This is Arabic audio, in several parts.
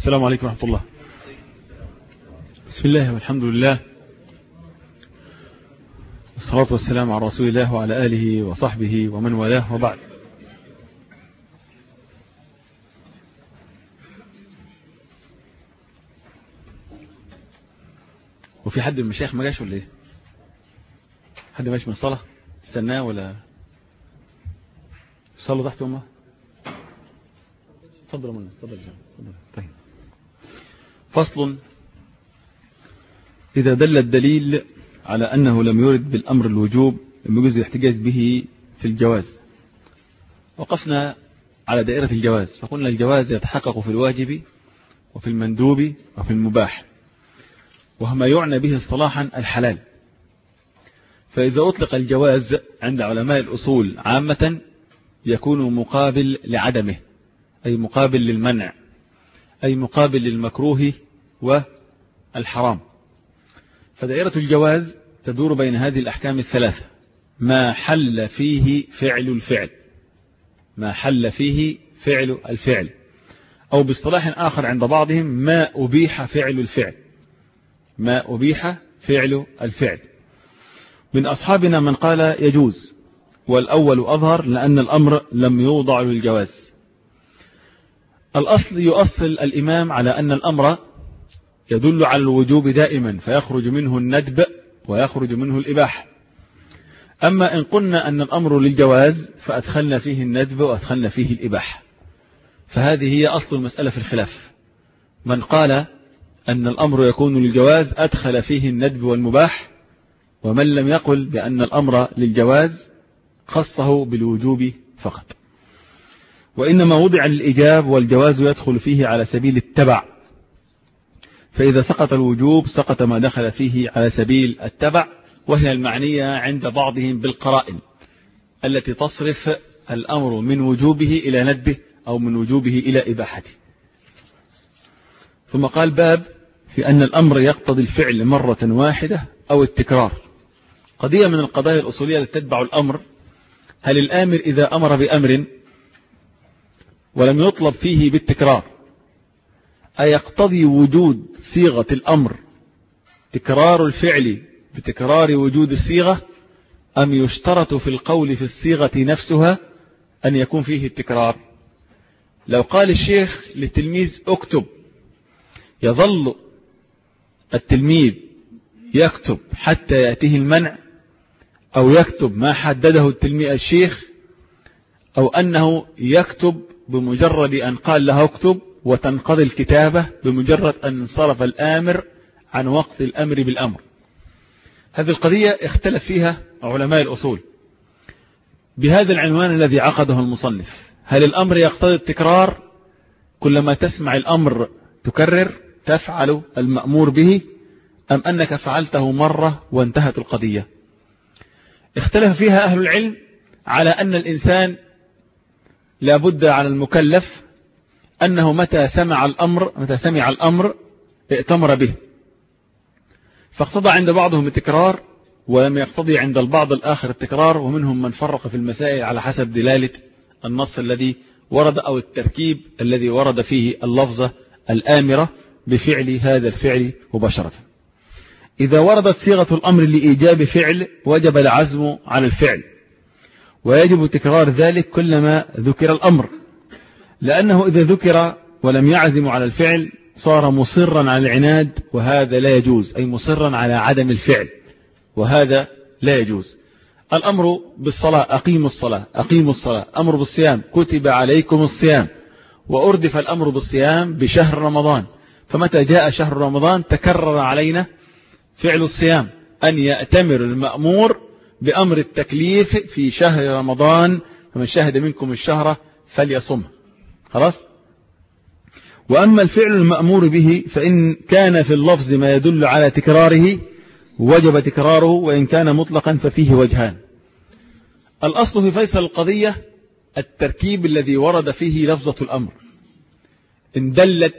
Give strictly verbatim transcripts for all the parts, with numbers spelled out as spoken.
السلام عليكم ورحمة الله. بسم الله والحمد لله، والصلاة والسلام على رسول الله وعلى آله وصحبه ومن والاه، وبعد. وفي حد من المشايخ ما جاش ولا ايه؟ حد ماشي من الصلاة استناه ولا صلوا تحت امه؟ تفضلوا منه. تفضل. طيب. فصل: إذا دل الدليل على أنه لم يرد بالأمر الوجوب لم يجوز الاحتجاج به في الجواز. وقفنا على دائرة الجواز، فقلنا الجواز يتحقق في الواجب وفي المندوب وفي المباح، وما يعنى به اصطلاحا الحلال. فإذا أطلق الجواز عند علماء الأصول عامة يكون مقابل لعدمه، أي مقابل للمنع، أي مقابل للمكروه والحرام. فدائرة الجواز تدور بين هذه الأحكام الثلاثة: ما حل فيه فعل الفعل، ما حل فيه فعل الفعل، أو باصطلاح آخر عند بعضهم ما أبيح فعل الفعل، ما أبيح فعل الفعل. من أصحابنا من قال يجوز، والأول أظهر لأن الأمر لم يوضع للجواز. الأصل يؤصل الإمام على أن الأمر يدل على الوجوب دائما، فيخرج منه الندب ويخرج منه الإباحة. أما إن قلنا أن الأمر للجواز فأدخلنا فيه الندب وأدخلنا فيه الإباحة، فهذه هي أصل المسألة في الخلاف. من قال أن الأمر يكون للجواز أدخل فيه الندب والمباح، ومن لم يقل بأن الأمر للجواز خصه بالوجوب فقط. وإنما وضع للإيجاب، والجواز يدخل فيه على سبيل التبع، فإذا سقط الوجوب سقط ما دخل فيه على سبيل التبع، وهي المعنية عند بعضهم بالقرائن التي تصرف الأمر من وجوبه إلى ندبه أو من وجوبه إلى إباحته. ثم قال باب في أن الأمر يقتضي الفعل مرة واحدة أو التكرار. قضية من القضايا الأصولية التي تتبع الأمر: هل الآمر إذا أمر بأمر ولم يطلب فيه بالتكرار أيقتضي وجود صيغة الأمر تكرار الفعل بتكرار وجود الصيغة، أم يشترط في القول في الصيغة نفسها أن يكون فيه التكرار؟ لو قال الشيخ للتلميذ اكتب، يظل التلميذ يكتب حتى يأتيه المنع، أو يكتب ما حدده التلميذ الشيخ، أو أنه يكتب بمجرد أن قال له اكتب وتنقضي الكتابة بمجرد أن انصرف الآمر عن وقت الأمر بالأمر؟ هذه القضية اختلف فيها علماء الأصول بهذا العنوان الذي عقده المصنف: هل الأمر يقتضي التكرار؟ كلما تسمع الأمر تكرر تفعل المأمور به، أم أنك فعلته مرة وانتهت القضية؟ اختلف فيها أهل العلم على أن الإنسان لابد على المكلف أنه متى سمع الأمر متى سمع الأمر ائتمر به، فاقتضى عند بعضهم التكرار ولم يقتضي عند البعض الآخر التكرار، ومنهم من فرق في المسائل على حسب دلالة النص الذي ورد أو التركيب الذي ورد فيه اللفظة الآمرة بفعل هذا الفعل مباشرة. إذا وردت صيغة الأمر لإيجاب فعل وجب العزم على الفعل، ويجب تكرار ذلك كلما ذكر الأمر، لأنه إذا ذكر ولم يعزم على الفعل صار مصرا على العناد، وهذا لا يجوز، أي مصرا على عدم الفعل، وهذا لا يجوز. الأمر بالصلاة أقيموا الصلاة أقيموا الصلاة، أمر بالصيام كتب عليكم الصيام، وأردف الأمر بالصيام بشهر رمضان، فمتى جاء شهر رمضان تكرر علينا فعل الصيام، أن يأتمر المأمور بأمر التكليف في شهر رمضان، فمن شهد منكم الشهر فليصم. خلاص. وأما الفعل المأمور به فإن كان في اللفظ ما يدل على تكراره وجب تكراره، وإن كان مطلقا ففيه وجهان. الأصل في فيصل القضية التركيب الذي ورد فيه لفظة الأمر. إن دلت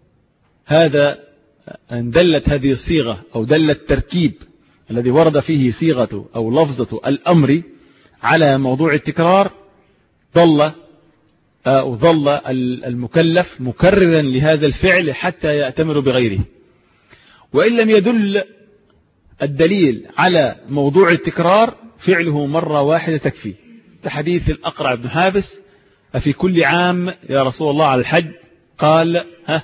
هذا أن دلت هذه الصيغة أو دل التركيب الذي ورد فيه صيغة أو لفظة الأمر على موضوع التكرار، ضل وظل المكلف مكررا لهذا الفعل حتى يأتمر بغيره. وإن لم يدل الدليل على موضوع التكرار فعله مرة واحدة تكفي، كحديث الأقرع بن حابس: أفي كل عام يا رسول الله على الحج؟ قال: ها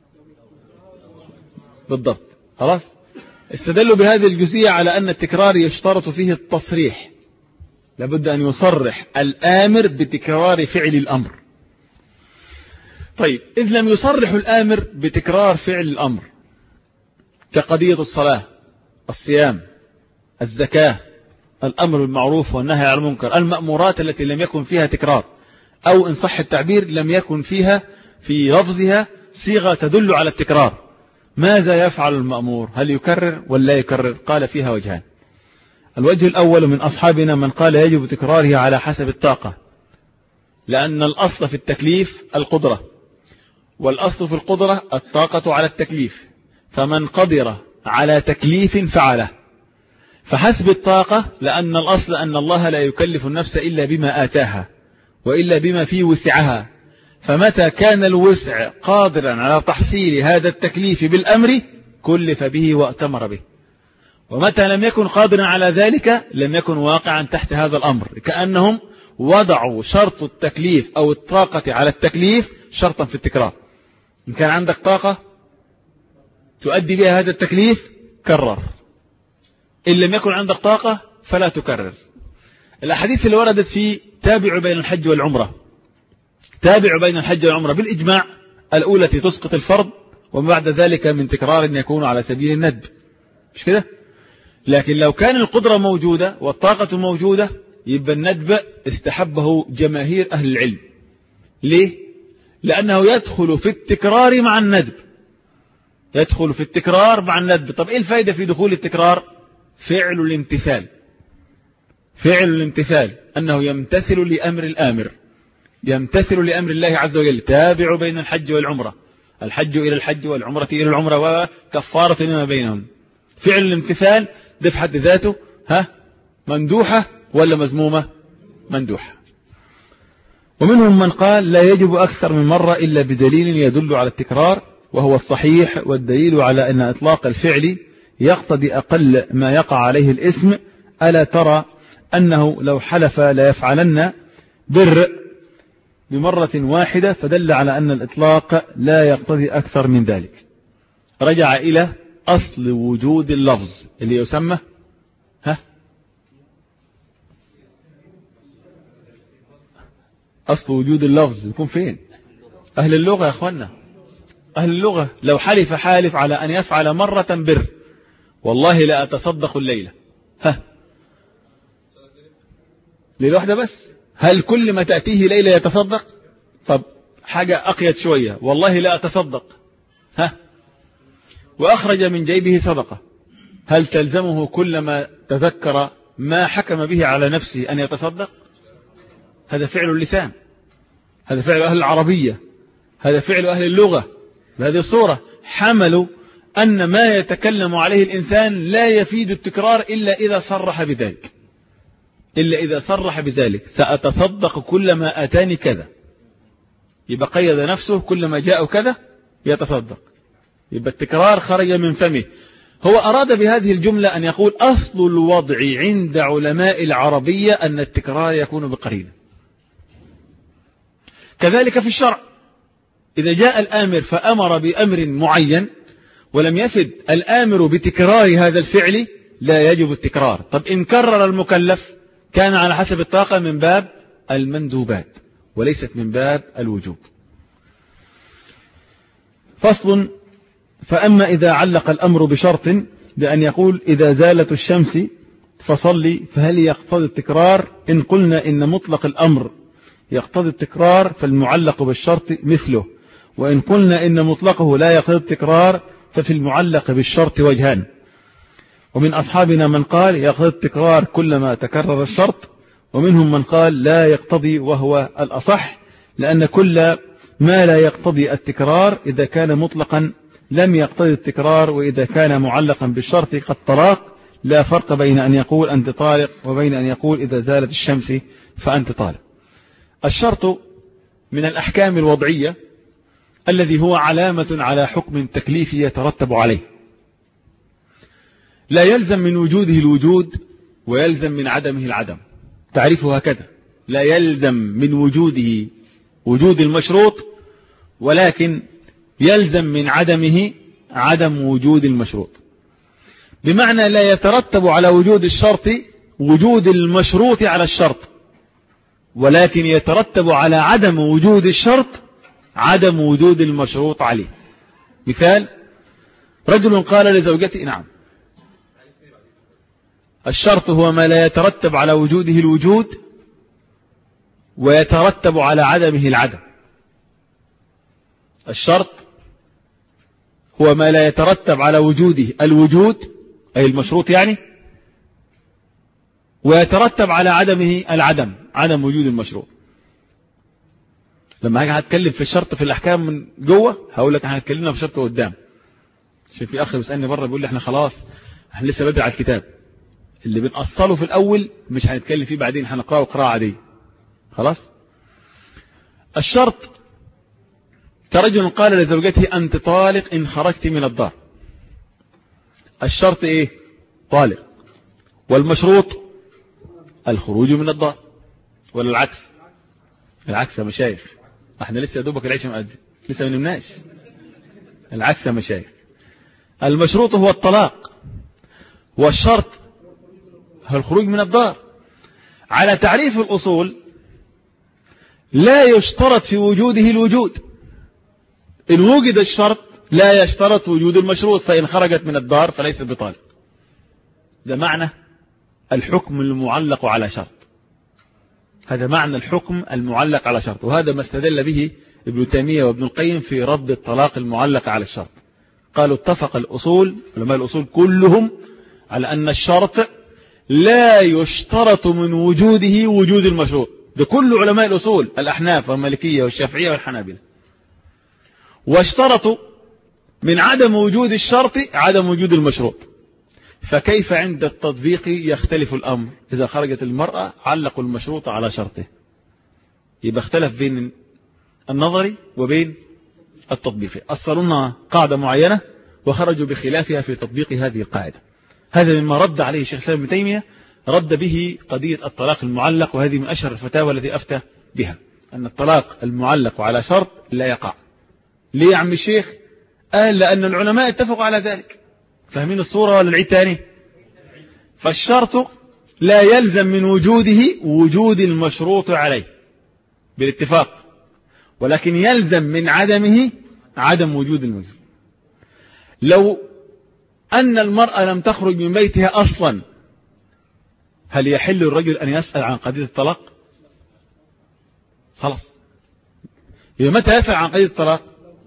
بالضبط. خلاص، استدلوا بهذه الجزئية على أن التكرار يشترط فيه التصريح، لابد أن يصرح الآمر بتكرار فعل الأمر. طيب، إذ لم يصرح الآمر بتكرار فعل الأمر كقضية الصلاة، الصيام، الزكاة، الأمر بالمعروف والنهي عن المنكر، المأمورات التي لم يكن فيها تكرار، أو إن صح التعبير لم يكن فيها في لفظها صيغة تدل على التكرار، ماذا يفعل المأمور؟ هل يكرر ولا يكرر؟ قال فيها وجهان. الوجه الأول من أصحابنا من قال يجب تكراره على حسب الطاقة، لأن الأصل في التكليف القدرة، والأصل في القدرة الطاقة على التكليف، فمن قدر على تكليف فعله، فحسب الطاقة، لأن الأصل أن الله لا يكلف النفس إلا بما آتاها وإلا بما في وسعها، فمتى كان الوسع قادرا على تحصيل هذا التكليف بالأمر كلف به وأتمر به، ومتى لم يكن قادرا على ذلك لم يكن واقعا تحت هذا الأمر، كأنهم وضعوا شرط التكليف أو الطاقة على التكليف شرطا في التكرار. إن كان عندك طاقة تؤدي بها هذا التكليف كرر، إن لم يكن عندك طاقة فلا تكرر. الأحاديث اللي وردت في تابع بين الحج والعمرة، تابع بين الحج والعمرة بالإجماع الأولى تسقط الفرض، وما بعد ذلك من تكرار يكون على سبيل الندب، مش كده؟ لكن لو كان القدرة موجودة والطاقة موجودة يبقى الندب استحبه جماهير أهل العلم. ليه؟ لأنه يدخل في التكرار مع الندب، يدخل في التكرار مع الندب. طب إيه الفائدة في دخول التكرار؟ فعل الامتثال، فعل الامتثال أنه يمتثل لأمر الآمر، يمتثل لأمر الله عز وجل. تابع بين الحج والعمرة، الحج إلى الحج والعمرة إلى العمرة وكفارة لما بينهم. فعل الامتثال ده في حد ذاته ها مندوحة ولا مذمومة؟ مندوحة. ومنهم من قال لا يجب أكثر من مرة إلا بدليل يدل على التكرار، وهو الصحيح، والدليل على أن إطلاق الفعل يقتضي أقل ما يقع عليه الاسم. ألا ترى أنه لو حلف لا يفعلن بر بمرة واحدة، فدل على أن الإطلاق لا يقتضي أكثر من ذلك. رجع إلى أصل وجود اللفظ اللي يسمى ها أصل وجود اللفظ يكون فين؟ أهل اللغة يا أخوانا، أهل اللغة. لو حلف حالف على أن يفعل مرة بر، والله لا أتصدق الليلة، ها ليلة واحدة بس، هل كل ما تأتيه ليلة يتصدق؟ طب حاجة أقيد شوية، والله لا أتصدق، ها وأخرج من جيبه صدقة، هل تلزمه كلما تذكر ما حكم به على نفسه أن يتصدق؟ هذا فعل اللسان، هذا فعل أهل العربية، هذا فعل أهل اللغة. بهذه الصورة حملوا أن ما يتكلم عليه الإنسان لا يفيد التكرار إلا إذا صرح بذلك، إلا إذا صرح بذلك، سأتصدق كلما أتاني كذا، يبقى قيد نفسه كلما جاء كذا يتصدق، يبقى التكرار خرج من فمه. هو أراد بهذه الجملة أن يقول أصل الوضع عند علماء العربية أن التكرار يكون بقرينة. كذلك في الشرع، إذا جاء الآمر فأمر بأمر معين ولم يفد الآمر بتكرار هذا الفعل لا يجب التكرار. طب إن كرر المكلف كان على حسب الطاقة من باب المندوبات وليست من باب الوجوب. فصل: فأما إذا علق الأمر بشرط بأن يقول إذا زالت الشمس فصلي، فهل يقتضي التكرار؟ إن قلنا إن مطلق الأمر يقتضي التكرار فالمعلق بالشرط مثله، وإن قلنا إن مطلقه لا يقتضي التكرار ففي المعلق بالشرط وجهان. ومن أصحابنا من قال يقتضي التكرار كلما تكرر الشرط، ومنهم من قال لا يقتضي، وهو الأصح، لأن كل ما لا يقتضي التكرار إذا كان مطلقا لم يقتضي التكرار، وإذا كان معلقا بالشرط كالطلاق لا فرق بين أن يقول أنت طالق وبين أن يقول إذا زالت الشمس فأنت طالق. الشرط من الأحكام الوضعية الذي هو علامة على حكم تكليفي يترتب عليه. لا يلزم من وجوده الوجود ويلزم من عدمه العدم. تعريفه هكذا: لا يلزم من وجوده وجود المشروط، ولكن يلزم من عدمه عدم وجود المشروط. بمعنى لا يترتب على وجود الشرط وجود المشروط على الشرط، ولكن يترتب على عدم وجود الشرط عدم وجود المشروط عليه. مثال: رجل قال لزوجته: نعم. الشرط هو ما لا يترتب على وجوده الوجود ويترتب على عدمه العدم. الشرط هو ما لا يترتب على وجوده الوجود أي المشروط يعني، ويترتب على عدمه العدم عدم وجود المشروط. لما هاجي هتكلم في الشرط في الأحكام من جوه هقول لك احنا هنتكلمنا في شرط قدام، عشان في أخ بيسألني بره بيقول لي احنا خلاص احنا لسه بدري على الكتاب، اللي بنأصله في الأول مش هنتكلم فيه بعدين، هنقرأه قراءة عادية خلاص. الشرط كرجل قال لزوجته: أنت طالق إن خرجت من الدار. الشرط إيه؟ طالق. والمشروط الخروج من الدار، ولا العكس؟ العكس يا مشايخ، احنا لسه يا دوبك العشاء مؤذن لسه ما نمناش. العكس يا مشايخ، المشروط هو الطلاق والشرط هو الخروج من الدار. على تعريف الأصول لا يشترط في وجوده الوجود، إن وجد الشرط لا يشترط وجود المشروط، فإن خرجت من الدار فليس بطالق. ده معنى الحكم المعلق على شرط، هذا معنى الحكم المعلق على شرط، وهذا ما استدل به ابن تيمية وابن القيم في رد الطلاق المعلق على الشرط. قالوا: اتفق الأصول علماء الأصول كلهم على أن الشرط لا يشترط من وجوده وجود المشروط. ده كل علماء الأصول، الأحناف والمالكية والشافعية والحنابلة. واشترطوا من عدم وجود الشرط عدم وجود المشروط. فكيف عند التطبيق يختلف الأمر؟ إذا خرجت المرأة علقوا المشروط على شرطه، يبقى اختلف بين النظري وبين التطبيقي. أصلنا قاعدة معينة وخرجوا بخلافها في تطبيق هذه القاعدة. هذا مما رد عليه شيخ الإسلام ابن تيمية، رد به قضية الطلاق المعلق، وهذه من أشهر الفتاوى التي أفتى بها، أن الطلاق المعلق على شرط لا يقع. ليه يا عم الشيخ؟ قال: لأن العلماء اتفقوا على ذلك. فاهمين الصورة ولا العيد تاني؟ فالشرط لا يلزم من وجوده وجود المشروط عليه بالاتفاق، ولكن يلزم من عدمه عدم وجود المشروط. لو أن المرأة لم تخرج من بيتها أصلا، هل يحل الرجل أن يسأل عن قضية الطلاق؟ خلاص، يبقى متى يسأل عن قضية الطلاق؟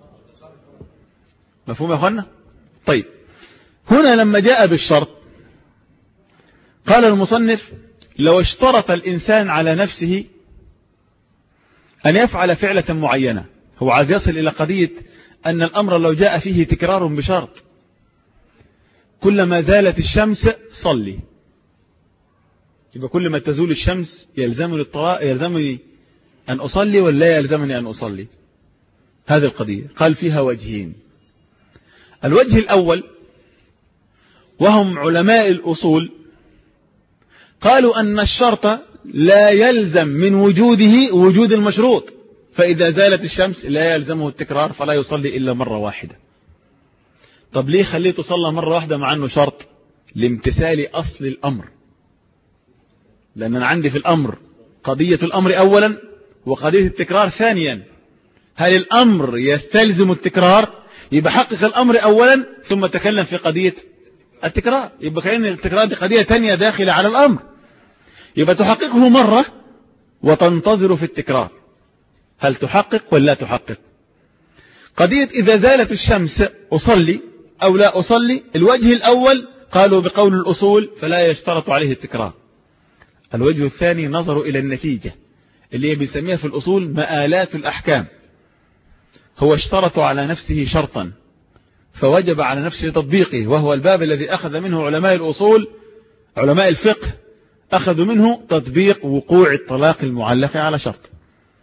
مفهوم يا أخوانا؟ طيب، هنا لما جاء بالشرط قال المصنف: لو اشترط الإنسان على نفسه أن يفعل فعلة معينة، هو عايز يصل إلى قضية أن الأمر لو جاء فيه تكرار بشرط: كلما زالت الشمس صلي، يبقى كل ما تزول الشمس يلزمني الطلاق، يلزمني أن أصلي ولا لا يلزمني أن أصلي؟ هذه القضية قال فيها وجهين. الوجه الأول وهم علماء الأصول قالوا أن الشرط لا يلزم من وجوده وجود المشروط، فإذا زالت الشمس لا يلزمه التكرار فلا يصلي إلا مرة واحدة. طب ليه خليته صلى مرة واحدة مع أنه شرط؟ لامتثال أصل الأمر، لأن أنا عندي في الأمر قضية الأمر أولا وقضية التكرار ثانيا. هل الأمر يستلزم التكرار؟ يبقى حقق الأمر أولا ثم تكلم في قضية التكرار، يبقى كأن التكرار دي قضية تانية داخلة على الأمر، يبقى تحققه مرة وتنتظر في التكرار. هل تحقق ولا لا تحقق؟ قضية إذا زالت الشمس أصلي أو لا أصلي، الوجه الأول قالوا بقول الأصول فلا يشترط عليه التكرار. الوجه الثاني نظروا إلى النتيجة اللي هي بنسميها في الأصول مآلات الأحكام. هو اشترط على نفسه شرطا فوجب على نفسه تطبيقه، وهو الباب الذي أخذ منه علماء الأصول، علماء الفقه أخذوا منه تطبيق وقوع الطلاق المعلق على شرط.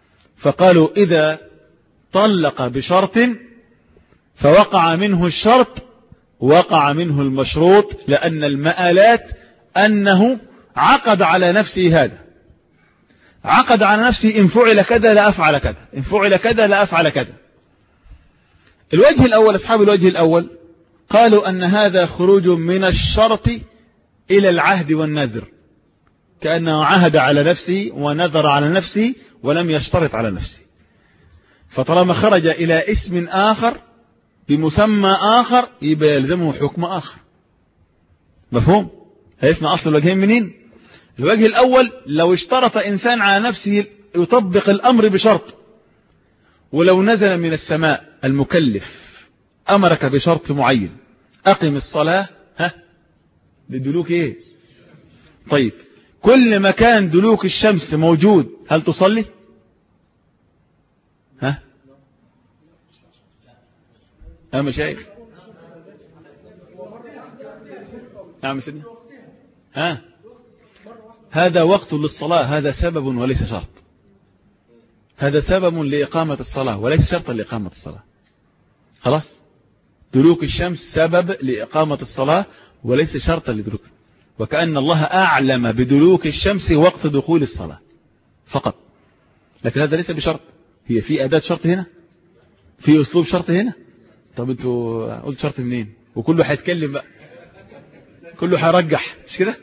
فقالوا إذا طلق بشرط فوقع منه الشرط وقع منه المشروط، لأن المآلات أنه عقد على نفسه هذا، عقد على نفسه إن فعل كذا لا أفعل كذا، إن فعل كذا لا أفعل كذا. الوجه الأول، أصحاب الوجه الأول قالوا أن هذا خروج من الشرط إلى العهد والنذر، كأنه عهد على نفسه ونذر على نفسه ولم يشترط على نفسه، فطالما خرج إلى اسم آخر بمسمى آخر يبقى يلزمه حكم آخر. مفهوم؟ هيسمع أصل الوجهين منين؟ الوجه الأول لو اشترط إنسان على نفسه يطبق الأمر بشرط، ولو نزل من السماء المكلف أمرك بشرط معين، أقم الصلاة، ها لدلوك إيه؟ طيب كل ما كان دلوك الشمس موجود هل تصلي؟ ها يا مشايخ نعم سيدنا، ها هذا وقت للصلاة، هذا سبب وليس شرط، هذا سبب لإقامة الصلاة وليس شرطا لإقامة الصلاة. خلاص، دلوك الشمس سبب لإقامة الصلاة وليس شرطا لدلوك، وكأن الله أعلم بدلوك الشمس وقت دخول الصلاة فقط، لكن هذا ليس بشرط. هي في أداة شرط هنا، في أسلوب شرط هنا. طب انتوا قلت شرط منين؟ وكله هيتكلم بقى، كله هيرجح، مش كده؟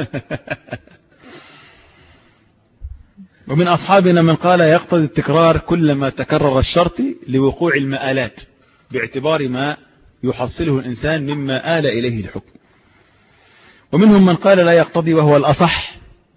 ومن أصحابنا من قال يقتضي التكرار كلما تكرر الشرط لوقوع المآلات باعتبار ما يحصله الإنسان مما آل إليه الحكم. ومنهم من قال لا يقتضي وهو الأصح،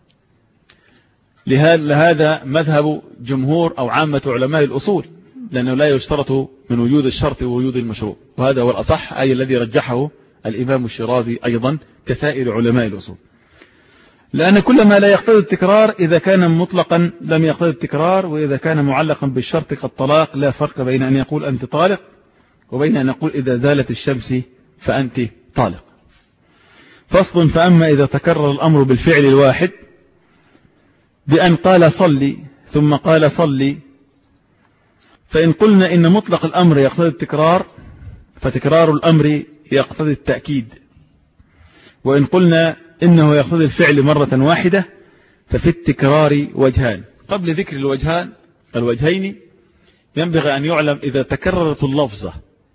لهذا مذهب جمهور أو عامة علماء الأصول، لأنه لا يشترط من وجود الشرط ووجود المشروط، وهذا هو الأصح، أي الذي رجحه الإمام الشيرازي أيضا كسائر علماء الأصول، لأن كل ما لا يقتضي التكرار إذا كان مطلقا لم يقتضي التكرار، وإذا كان معلقا بالشرط كالطلاق لا فرق بين أن يقول أنت طالق وبين أن يقول إذا زالت الشمس فأنت طالق. فصل: فأما إذا تكرر الأمر بالفعل الواحد بأن قال صلي ثم قال صلي، فإن قلنا إن مطلق الأمر يقتضي التكرار فتكرار الأمر يقتضي التأكيد، وإن قلنا إنه يقتضي الفعل مرة واحدة ففي التكرار وجهان. قبل ذكر الوجهان الوجهين ينبغي أن يعلم إذا تكررت اللفظة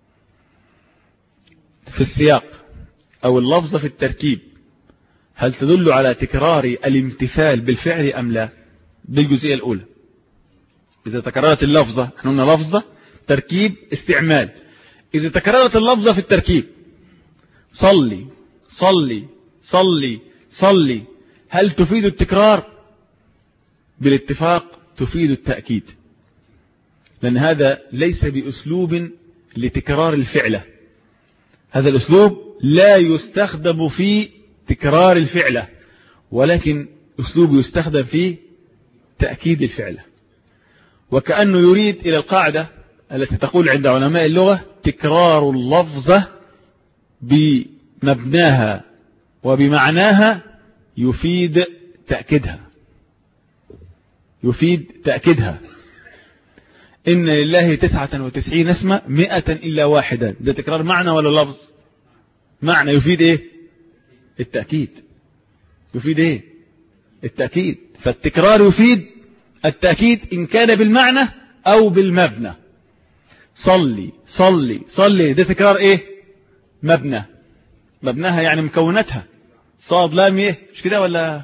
في السياق أو اللفظة في التركيب هل تدل على تكرار الامتثال بالفعل أم لا؟ بالجزئية الأولى، إذا تكررت اللفظة، احنا قلنا لفظة تركيب استعمال، إذا تكررت اللفظة في التركيب صلي صلي صلي صلي هل تفيد التكرار؟ بالاتفاق تفيد التأكيد، لأن هذا ليس بأسلوب لتكرار الفعلة، هذا الأسلوب لا يستخدم في تكرار الفعلة، ولكن أسلوب يستخدم في تأكيد الفعلة، وكأنه يريد إلى القاعدة التي تقول عند علماء اللغة تكرار اللفظة بمبناها وبمعناها يفيد تأكيدها، يفيد تأكيدها. إن لله تسعة وتسعين اسما مئة إلا واحدا، ده تكرار معنى ولا لفظ؟ معنى، يفيد إيه؟ التأكيد، يفيد إيه؟ التأكيد، فالتكرار يفيد التأكيد إن كان بالمعنى أو بالمبنى. صلي صلي صلي ده تكرار إيه؟ مبنى، مبناها يعني مكوناتها صاد لام إيه، مش كده ولا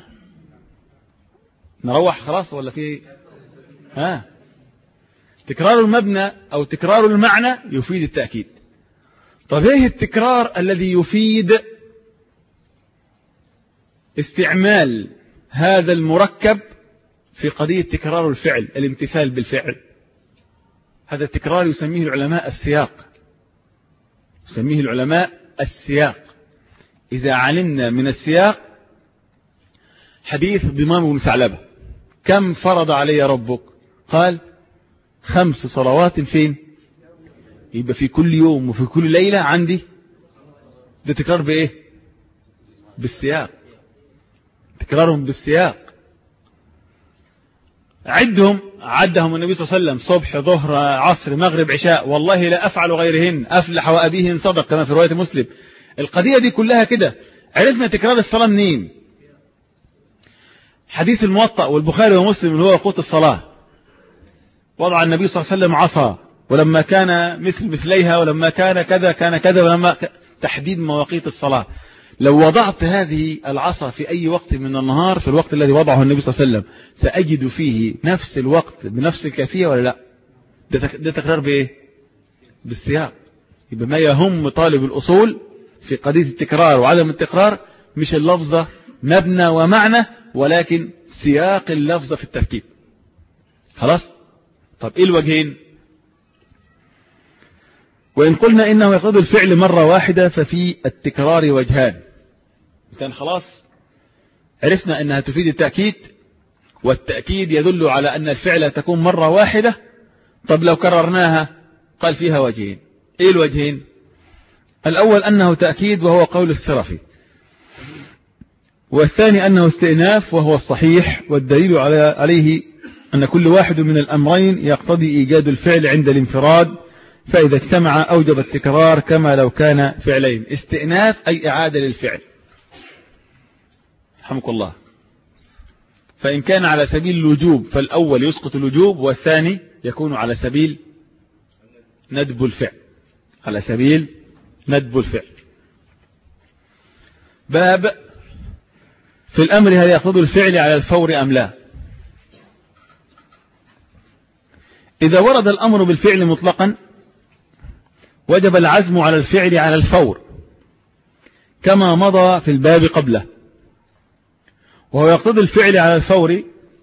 نروح خلاص ولا في ها؟ تكرار المبنى أو تكرار المعنى يفيد التأكيد. طب ايه التكرار الذي يفيد استعمال هذا المركب في قضية تكرار الفعل، الامتثال بالفعل؟ هذا التكرار يسميه العلماء السياق، يسميه العلماء السياق. إذا علمنا من السياق حديث ضمام بن ثعلبة: كم فرض علي ربك؟ قال خمس صلوات. فين؟ يبقى في كل يوم وفي كل ليلة عندي. ده تكرار بإيه؟ بالسياق، تكرارهم بالسياق. عدهم عدهم النبي صلى الله عليه وسلم: صبح، ظهر، عصر، مغرب، عشاء، والله لا أفعل غيرهن، أفلح وأبيه إن صدق، كما في رواية مسلم. القضية دي كلها كده. عرفنا تكرار الصلاة منين؟ حديث الموطأ والبخاري ومسلم اللي هو قوت الصلاة: وضع النبي صلى الله عليه وسلم عصا، ولما كان مثل مثليها، ولما كان كذا كان كذا، ولما ك... تحديد مواقيت الصلاة. لو وضعت هذه العصا في أي وقت من النهار في الوقت الذي وضعه النبي صلى الله عليه وسلم، سأجد فيه نفس الوقت بنفس الكيفية ولا لا؟ ده, تك... ده تكرار بإيه؟ بالسياق. يبقى ما يهم طالب الأصول في قضية التكرار وعدم التكرار مش اللفظة مبنى ومعنى، ولكن سياق اللفظة في التركيب. خلاص؟ طب إيه الوجهين؟ وإن قلنا إنه يقتضي الفعل مرة واحدة ففي التكرار وجهان. كان خلاص عرفنا أنها تفيد التأكيد، والتأكيد يدل على أن الفعل تكون مرة واحدة. طب لو كررناها قال فيها وجهين. إيه الوجهين؟ الأول أنه تأكيد وهو قول السرفي، والثاني أنه استئناف وهو الصحيح، والدليل عليه أن كل واحد من الأمرين يقتضي إيجاد الفعل عند الانفراد، فإذا اجتمع أوجب التكرار كما لو كان فعلين. استئناف أي إعادة للفعل، رحمك الله. فإن كان على سبيل الوجوب فالأول يسقط الوجوب، والثاني يكون على سبيل ندب الفعل، على سبيل ندب الفعل. باب في الأمر هل يقتضي الفعل على الفور أم لا؟ إذا ورد الأمر بالفعل مطلقا وجب العزم على الفعل على الفور كما مضى في الباب قبله. وهو يقتضي الفعل على الفور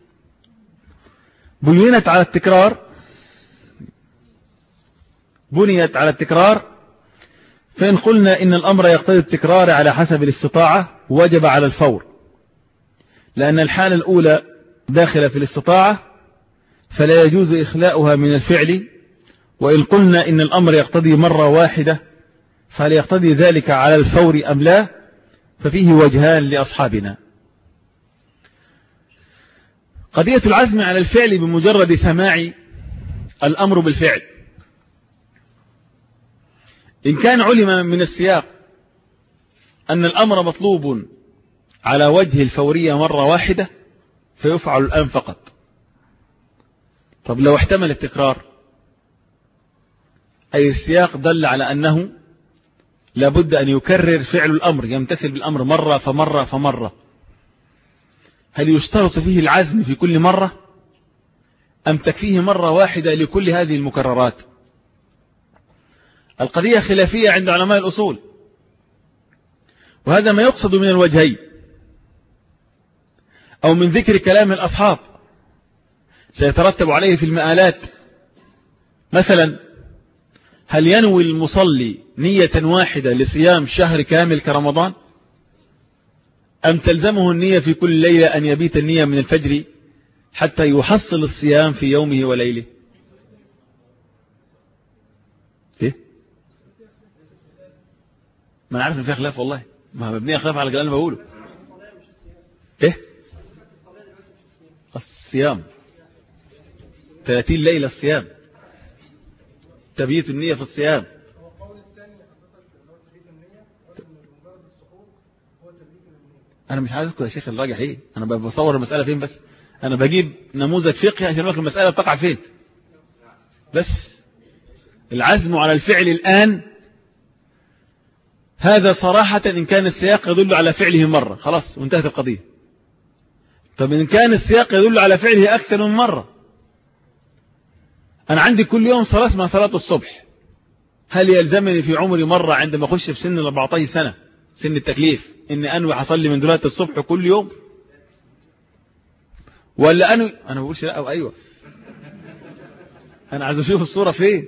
بنيت على التكرار بنيت على التكرار فإن قلنا إن الأمر يقتضي التكرار على حسب الاستطاعة وجب على الفور، لأن الحالة الأولى داخلة في الاستطاعة فلا يجوز إخلاؤها من الفعل. وإن قلنا إن الأمر يقتضي مرة واحدة فهل يقتضي ذلك على الفور أم لا؟ ففيه وجهان لأصحابنا. قضية العزم على الفعل بمجرد سماع الأمر بالفعل، إن كان علم من السياق أن الأمر مطلوب على وجه الفورية مرة واحدة فيفعل الآن فقط. طب لو احتمل التكرار، أي السياق دل على أنه لابد أن يكرر فعل الأمر، يمتثل بالأمر مرة فمرة فمرة، هل يشترط فيه العزم في كل مرة أم تكفيه مرة واحدة لكل هذه المكررات؟ القضية خلافية عند علماء الأصول، وهذا ما يقصد من الوجهين أو من ذكر كلام الأصحاب سيترتب عليه في المآلات. مثلا هل ينوي المصلي نية واحدة لصيام شهر كامل كرمضان، أم تلزمه النية في كل ليلة أن يبيت النية من الفجر حتى يحصل الصيام في يومه وليله؟ إيه؟ ما أنا عارف إن فيها خلاف والله، ما مبنية خلاف على الكلام اللي بقوله. إيه؟ الصيام ثلاثين ليلة الصيام، تبييت النية في الصيام. أنا مش عايز أذكر يا شيخ الراجح إيه، أنا بصور المسألة فين، بس أنا بجيب نموذج فقهي عشان أقول المسألة بتقع فين. بس العزم على الفعل الآن هذا صراحة إن كان السياق يدل على فعله مرة خلاص وانتهت القضية. طب إن كان السياق يدل على فعله أكثر من مرة، أنا عندي كل يوم صلاة اسمها صلاة الصبح، هل يلزمني في عمري مرة عندما أخش في سن الأربعتاشر سنة سن التكليف إني أنوي أصلي من دلوقتي الصبح كل يوم؟ ولا أنوي أنا بقولش لا أو أيوة، أنا عايز أشوف الصورة فين.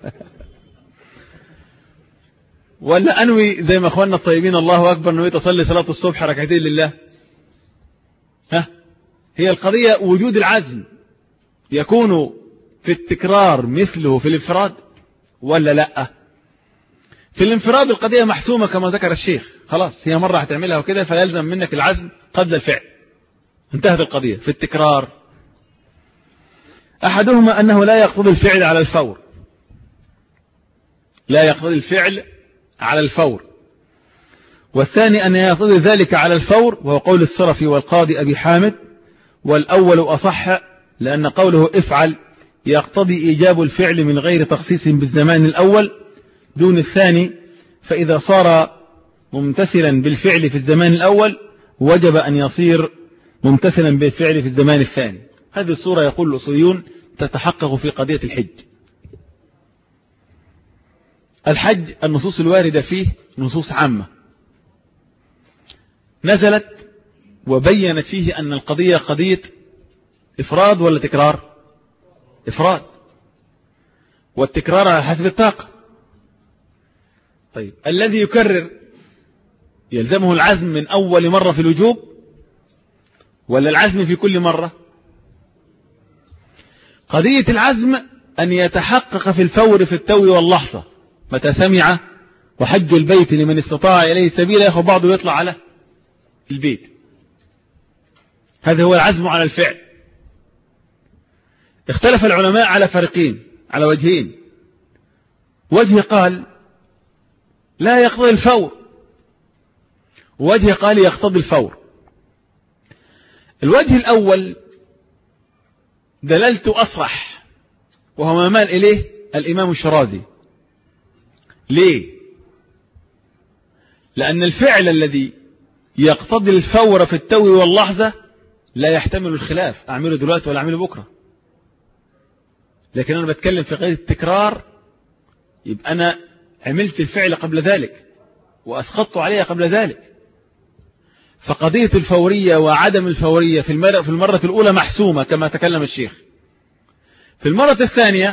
ولا أنوي زي ما أخواننا الطيبين الله أكبر نويت أصلي صلاة الصبح ركعتين لله؟ ها، هي القضية وجود العزم يكون في التكرار مثله في الانفراد ولا لا؟ في الانفراد القضية محسومة كما ذكر الشيخ، خلاص هي مرة هتعملها وكده فيلزم منك العزم قبل الفعل، انتهت القضية. في التكرار أحدهما أنه لا يقتضي الفعل على الفور، لا يقتضي الفعل على الفور، والثاني أن يقتضي ذلك على الفور، وهو قول الصرفي والقاضي أبي حامد، والأول أصح، لأن قوله افعل يقتضي إيجاب الفعل من غير تخصيص بالزمان الأول دون الثاني، فإذا صار ممتثلا بالفعل في الزمان الأول وجب أن يصير ممتثلا بالفعل في الزمان الثاني. هذه الصورة يقول الأصوليون تتحقق في قضية الحج. الحج النصوص الواردة فيه نصوص عامة نزلت وبينت فيه أن القضية قضية إفراد ولا تكرار؟ إفراد، والتكرار على حسب الطاقة. طيب الذي يكرر يلزمه العزم من أول مرة في الوجوب ولا العزم في كل مرة؟ قضية العزم أن يتحقق في الفور في التو واللحظة، متى سمع وحج البيت لمن استطاع إليه سبيلا ياخذ بعضه ويطلع على البيت، هذا هو العزم على الفعل. اختلف العلماء على فريقين، على وجهين. وجه قال لا يقتضي الفور، ووجه قال يقتضي الفور. الوجه الأول دللته أصرح، وهو ما مال إليه الإمام الشرازي. ليه؟ لأن الفعل الذي يقتضي الفور في التو واللحظة لا يحتمل الخلاف، أعمله دلوقتي ولا أعمله بكرة. لكن أنا بتكلم في قضية التكرار، يبقى أنا عملت الفعل قبل ذلك وأسقطت عليه قبل ذلك. فقضية الفورية وعدم الفورية في المرة, في المرة الأولى محسومة كما تكلم الشيخ. في المرة الثانية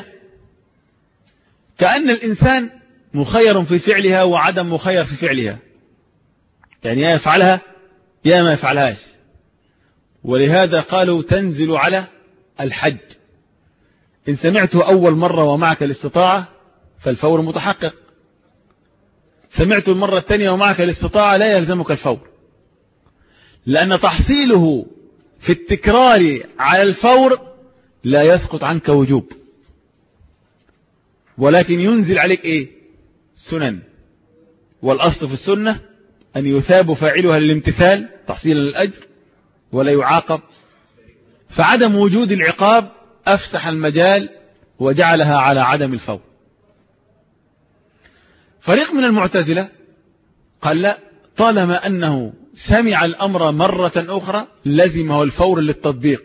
كأن الإنسان مخير في فعلها وعدم مخير في فعلها، يعني يا يفعلها يا ما يفعلهاش. ولهذا قالوا تنزل على الحج. إن سمعته أول مرة ومعك الاستطاعة فالفور متحقق، سمعته المرة الثانية ومعك الاستطاعة لا يلزمك الفور، لأن تحصيله في التكرار على الفور لا يسقط عنك وجوب، ولكن ينزل عليك إيه؟ سنن. والأصل في السنة أن يثاب فاعلها للامتثال تحصيلا للأجر ولا يعاقب، فعدم وجود العقاب أفسح المجال وجعلها على عدم الفور. فريق من المعتزلة قال لا، طالما أنه سمع الأمر مرة أخرى لزمه الفور للتطبيق.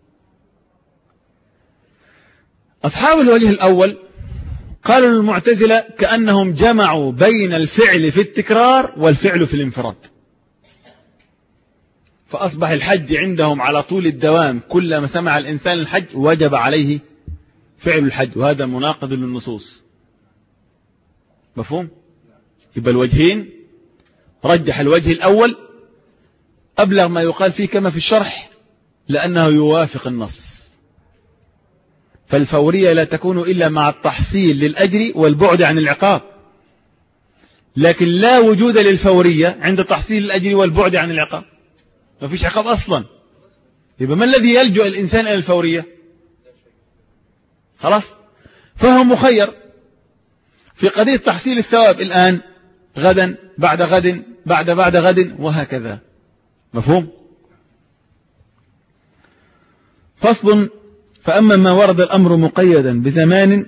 أصحاب الوجه الأول قالوا للمعتزلة كأنهم جمعوا بين الفعل في التكرار والفعل في الانفراد، فأصبح الحج عندهم على طول الدوام، كلما سمع الإنسان الحج وجب عليه فعل الحج، وهذا مناقض للنصوص. مفهوم؟ يبقى الوجهين رجح الوجه الأول أبلغ ما يقال فيه كما في الشرح، لأنه يوافق النص. فالفورية لا تكون إلا مع التحصيل للأجر والبعد عن العقاب، لكن لا وجود للفورية عند تحصيل الأجر والبعد عن العقاب، ما فيش عقاب أصلا. يبقى ما الذي يلجأ الإنسان إلى الفورية؟ خلاص، فهو مخير في قضية تحصيل الثواب الآن، غدا، بعد غد، بعد بعد غد، وهكذا. مفهوم؟ فصل. فأما ما ورد الأمر مقيدا بزمان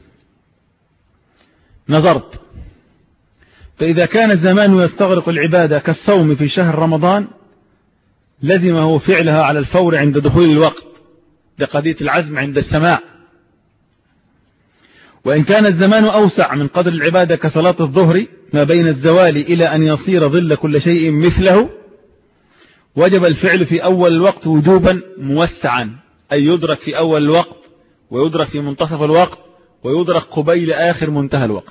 نظرت، فإذا كان الزمان يستغرق العبادة كالصوم في شهر رمضان لزمه فعلها على الفور عند دخول الوقت لقضية العزم عند السماع. وإن كان الزمان أوسع من قدر العبادة كصلاة الظهر ما بين الزوال إلى أن يصير ظل كل شيء مثله وجب الفعل في أول الوقت وجوبا موسعا، أي يدرك في أول الوقت ويدرك في منتصف الوقت ويدرك قبيل آخر منتهى الوقت.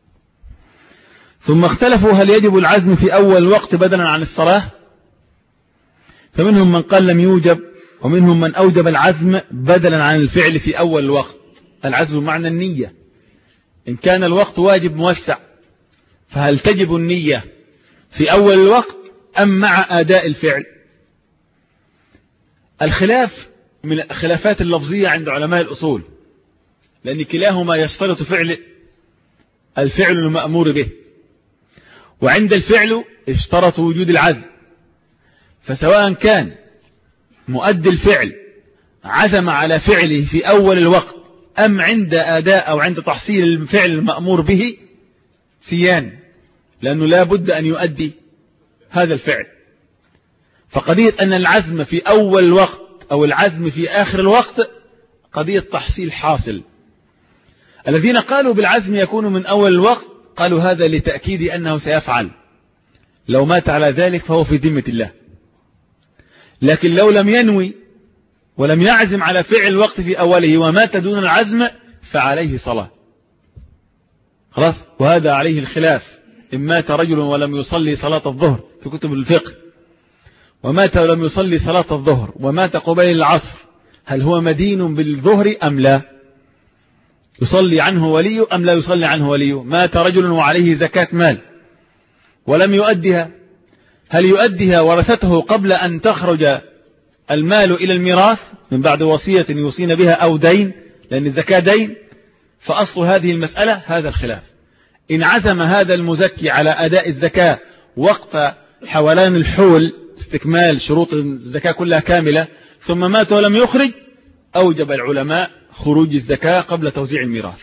ثم اختلفوا هل يجب العزم في أول الوقت بدلا عن الصلاة، فمنهم من قال لم يوجب، ومنهم من أوجب العزم بدلا عن الفعل في أول الوقت. العزم معنى النية، إن كان الوقت واجب موسع فهل تجب النية في أول الوقت أم مع أداء الفعل؟ الخلاف من الخلافات اللفظية عند علماء الأصول، لأن كلاهما يشترط فعل الفعل المأمور به، وعند الفعل اشترط وجود العزم. فسواء كان مؤدي الفعل عزم على فعله في أول الوقت أم عند أداء أو عند تحصيل الفعل المأمور به سيان، لأنه لا بد أن يؤدي هذا الفعل. فقضية أن العزم في أول الوقت أو العزم في آخر الوقت قضية تحصيل حاصل. الذين قالوا بالعزم يكون من أول الوقت قالوا هذا لتأكيد أنه سيفعل، لو مات على ذلك فهو في ذمة الله. لكن لو لم ينوي ولم يعزم على فعل الوقت في أوله ومات دون العزم فعليه صلاة. خلاص، وهذا عليه الخلاف. إن مات رجل ولم يصلي صلاة الظهر في كتب الفقه، ومات ولم يصلي صلاة الظهر ومات قبيل العصر، هل هو مدين بالظهر أم لا؟ يصلي عنه ولي أم لا يصلي عنه ولي؟ مات رجل وعليه زكاة مال ولم يؤدها، هل يؤديها ورثته قبل أن تخرج المال إلى الميراث من بعد وصية يوصين بها أو دين، لأن الزكاة دين؟ فأصل هذه المسألة هذا الخلاف. إن عزم هذا المزكي على أداء الزكاة وقت حولان الحول، استكمال شروط الزكاة كلها كاملة، ثم مات ولم يخرج، أوجب العلماء خروج الزكاة قبل توزيع الميراث.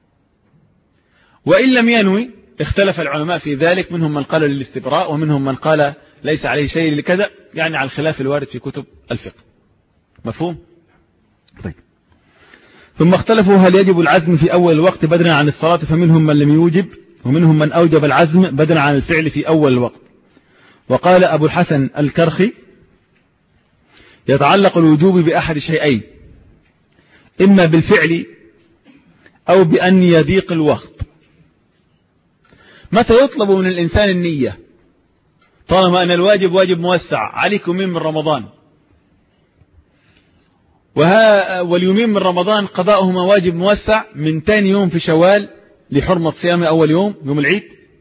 وإن لم ينوي اختلف العلماء في ذلك، منهم من قال للاستبراء ومنهم من قال ليس عليه شيء لكذا، يعني على الخلاف الوارد في كتب الفقه. مفهوم؟ طيب. ثم اختلفوا هل يجب العزم في أول الوقت بدلا عن الصلاة، فمنهم من لم يوجب ومنهم من أوجب العزم بدلا عن الفعل في أول الوقت. وقال أبو الحسن الكرخي يتعلق الوجوب بأحد شيئين، إما بالفعل أو بأن يضيق الوقت. متى يطلب من الإنسان النية؟ طالما أن الواجب واجب موسع، عليك يومين من رمضان، وها واليومين من رمضان قضاؤهما واجب موسع من تاني يوم في شوال لحرمة صيام أول يوم يوم العيد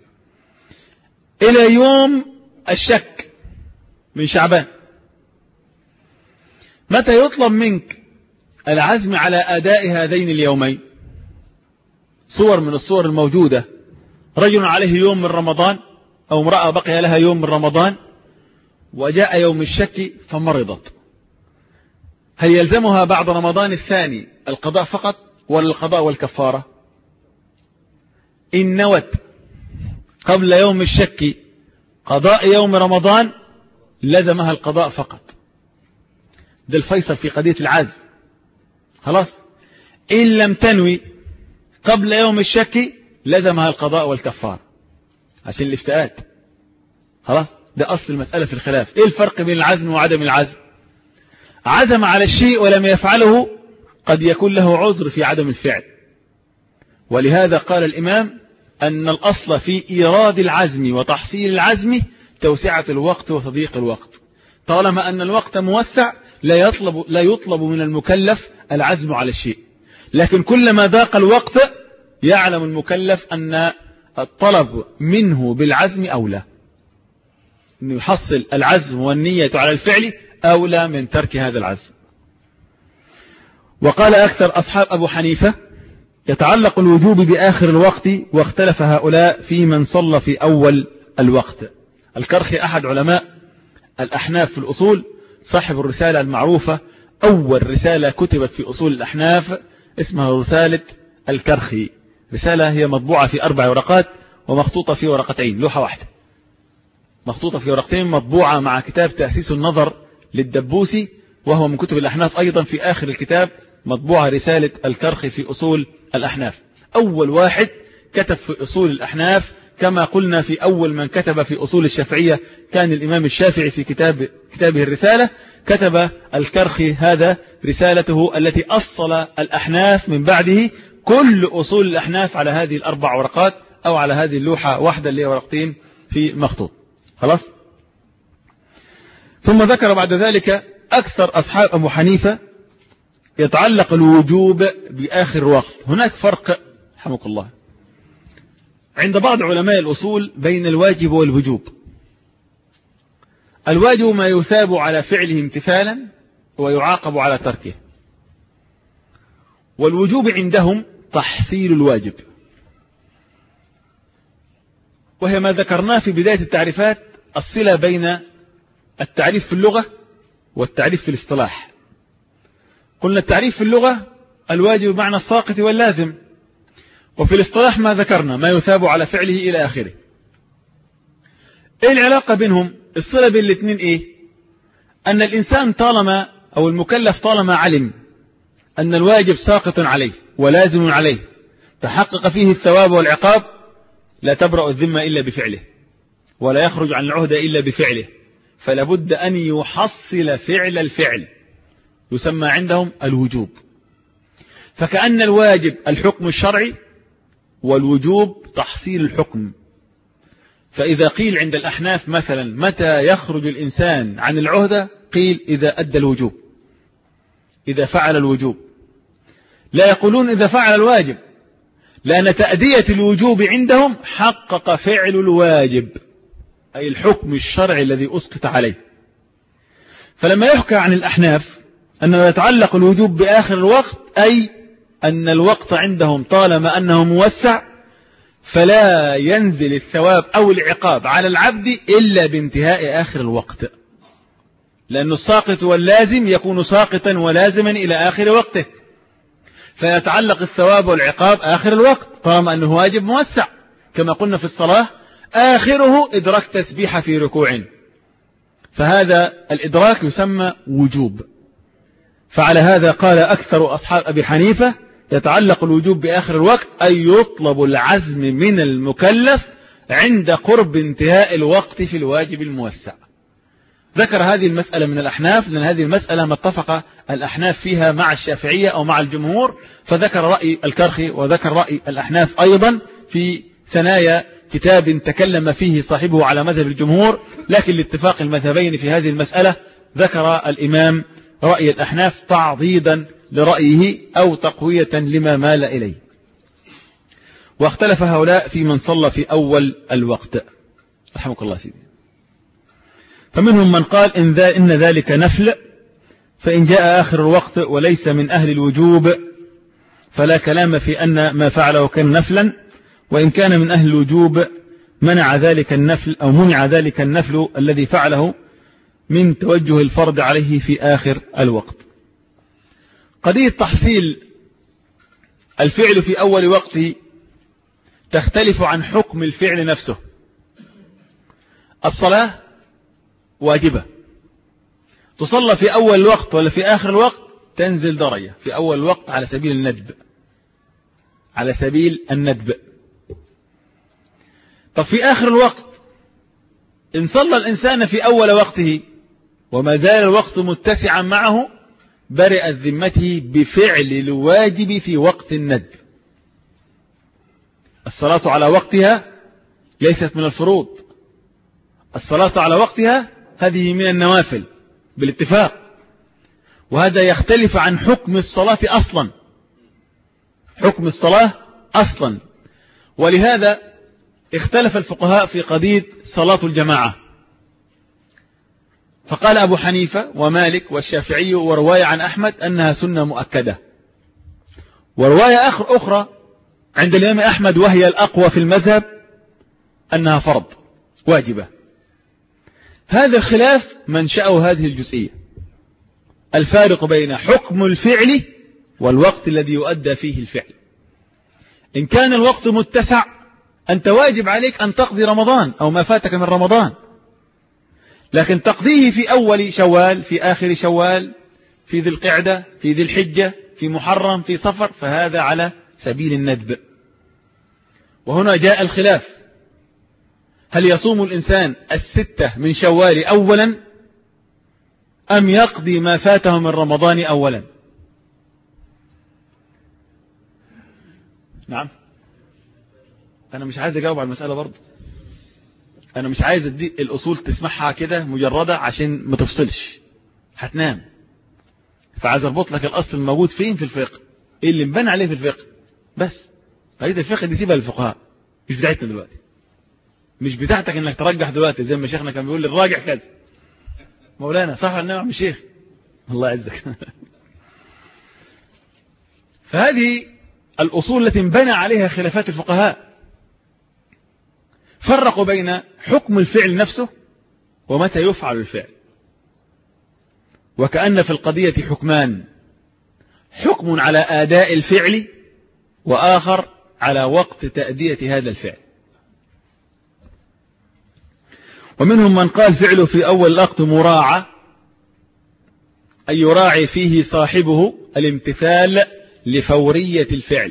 إلى يوم الشك من شعبان. متى يطلب منك العزم على أداء هذين اليومين؟ صور من الصور الموجودة: رجل عليه يوم من رمضان، أو امرأة بقي لها يوم من رمضان وجاء يوم الشك فمرضت، هل يلزمها بعد رمضان الثاني القضاء فقط ولا القضاء والكفارة؟ إن نوت قبل يوم الشك قضاء يوم رمضان لزمها القضاء فقط. ده الفيصل في قضية العزم. خلاص. إن لم تنوي قبل يوم الشك لزمها القضاء والكفارة عشان الافتئات. خلاص، ده أصل المسألة في الخلاف. إيه الفرق بين العزم وعدم العزم؟ عزم على الشيء ولم يفعله قد يكون له عذر في عدم الفعل، ولهذا قال الإمام أن الأصل في إيراد العزم وتحصيل العزم توسعة الوقت وتضييق الوقت. طالما أن الوقت موسع لا يطلب, لا يطلب من المكلف العزم على الشيء، لكن كلما ضاق الوقت يعلم المكلف أن الطلب منه بالعزم أولى، أنه يحصل العزم والنية على الفعل أولى من ترك هذا العزم. وقال أكثر أصحاب أبو حنيفة يتعلق الوجوب بآخر الوقت، واختلف هؤلاء في من صلى في أول الوقت. الكرخي أحد علماء الأحناف في الأصول، صاحب الرسالة المعروفة، أول رسالة كتبت في أصول الأحناف اسمها رسالة الكرخي. رسالة هي مطبوعة في أربع ورقات ومخطوطة في ورقتين، لوحة واحدة مخطوطة في ورقتين، مطبوعة مع كتاب تأسيس النظر للدبوسي، وهو من كتب الأحناف أيضا. في آخر الكتاب مطبوعة رسالة الكرخي في أصول الأحناف. أول واحد كتب في أصول الأحناف، كما قلنا في أول من كتب في أصول الشافعية كان الإمام الشافعي في كتاب كتابه الرسالة. كتب الكرخي هذا رسالته التي أصل الأحناف من بعده كل أصول الأحناف على هذه الأربع ورقات، أو على هذه اللوحة واحدة اللي هي ورقتين في مخطوط. خلاص. ثم ذكر بعد ذلك أكثر أصحاب أبو حنيفة يتعلق الوجوب بآخر وقت. هناك فرق رحمك الله عند بعض علماء الأصول بين الواجب والوجوب. الواجب ما يثاب على فعله امتثالا، ويعاقب على تركه. والوجوب عندهم تحصيل الواجب، وهي ما ذكرناه في بداية التعريفات، الصلة بين التعريف في اللغة والتعريف في الاصطلاح. قلنا التعريف في اللغة الواجب بمعنى الساقط واللازم، وفي الاصطلاح ما ذكرنا ما يثاب على فعله إلى آخره. ايه العلاقة بينهم؟ الصلة بين الاثنين ايه؟ أن الإنسان طالما أو المكلف طالما علم أن الواجب ساقط عليه ولازم عليه، تحقق فيه الثواب والعقاب، لا تبرأ الذمة إلا بفعله، ولا يخرج عن العهدة إلا بفعله، فلا بد أن يحصل فعل الفعل، يسمى عندهم الوجوب. فكأن الواجب الحكم الشرعي والوجوب تحصيل الحكم. فإذا قيل عند الأحناف مثلا متى يخرج الإنسان عن العهدة، قيل إذا أدى الوجوب، إذا فعل الوجوب. لا يقولون إذا فعل الواجب، لأن تأدية الوجوب عندهم حقق فعل الواجب، أي الحكم الشرعي الذي أسقط عليه. فلما يحكى عن الأحناف أنه يتعلق الوجوب بآخر الوقت، أي أن الوقت عندهم طالما أنه موسع فلا ينزل الثواب أو العقاب على العبد إلا بانتهاء آخر الوقت، لأن الساقط واللازم يكون ساقطا ولازما إلى آخر وقته، فيتعلق الثواب والعقاب آخر الوقت طالما أنه واجب موسع. كما قلنا في الصلاة آخره إدراك تسبيح في ركوع، فهذا الإدراك يسمى وجوب. فعلى هذا قال أكثر أصحاب أبي حنيفة يتعلق الوجوب بآخر الوقت، أي يطلب العزم من المكلف عند قرب انتهاء الوقت في الواجب الموسع. ذكر هذه المسألة من الأحناف، لأن هذه المسألة ما اتفق الأحناف فيها مع الشافعية أو مع الجمهور، فذكر رأي الكرخي وذكر رأي الأحناف أيضا في ثنايا كتاب تكلم فيه صاحبه على مذهب الجمهور. لكن لاتفاق المذهبين في هذه المسألة ذكر الإمام رأي الأحناف تعضيدا لرأيه أو تقوية لما مال إليه. واختلف هؤلاء في من صلى في أول الوقت رحمك الله سيدي. فمنهم من قال إن, ذا إن ذلك نفل، فإن جاء آخر الوقت وليس من أهل الوجوب فلا كلام في أن ما فعله كان نفلا، وإن كان من أهل الوجوب منع ذلك النفل أو منع ذلك النفل الذي فعله من توجه الفرض عليه في آخر الوقت. قضية تحصيل الفعل في أول وقته تختلف عن حكم الفعل نفسه. الصلاة واجبة، تصلى في أول الوقت ولا في آخر الوقت تنزل درجة. في أول الوقت على سبيل الندب، على سبيل الندب. طب في آخر الوقت إن صلى الإنسان في أول وقته وما زال الوقت متسعا معه، برئت ذمته بفعل الواجب في وقت الندب. الصلاة على وقتها ليست من الفروض، الصلاة على وقتها هذه من النوافل بالاتفاق، وهذا يختلف عن حكم الصلاة أصلا، حكم الصلاة أصلا. ولهذا اختلف الفقهاء في قضية صلاة الجماعة، فقال أبو حنيفة ومالك والشافعي ورواية عن أحمد أنها سنة مؤكدة، ورواية أخرى عند الإمام أحمد وهي الأقوى في المذهب أنها فرض واجبة. هذا الخلاف منشأه هذه الجزئية، الفارق بين حكم الفعل والوقت الذي يؤدى فيه الفعل. إن كان الوقت متسع أنت واجب عليك أن تقضي رمضان أو ما فاتك من رمضان، لكن تقضيه في أول شوال، في آخر شوال، في ذي القعدة، في ذي الحجة، في محرم، في صفر، فهذا على سبيل الندب. وهنا جاء الخلاف، هل يصوم الإنسان الستة من شوال أولا أم يقضي ما فاته من رمضان أولا؟ نعم، أنا مش عايز أجاوب على المسألة برضو، أنا مش عايز أدي الأصول تسمعها كده مجردة عشان ما تفصلش هتنام، فعايز أربط لك الأصل الموجود فين في الفقه، إيه اللي مبنى عليه في الفقه بس. قضية الفقه دي سيبها للفقهاء، مش بتاعتنا دلوقتي، مش بتاعتك إنك ترجح دلوقتي زي ما شيخنا كان بيقول الراجح كذا. مولانا صح ولا نعم يا شيخ؟ الله يعزك. فهذه الأصول التي انبنى عليها خلافات الفقهاء، فرقوا بين حكم الفعل نفسه ومتى يفعل الفعل، وكأن في القضية حكمان: حكم على أداء الفعل، وآخر على وقت تأدية هذا الفعل. ومنهم من قال فعله في أول الوقت مراعى، أي يراعي فيه صاحبه الامتثال لفورية الفعل،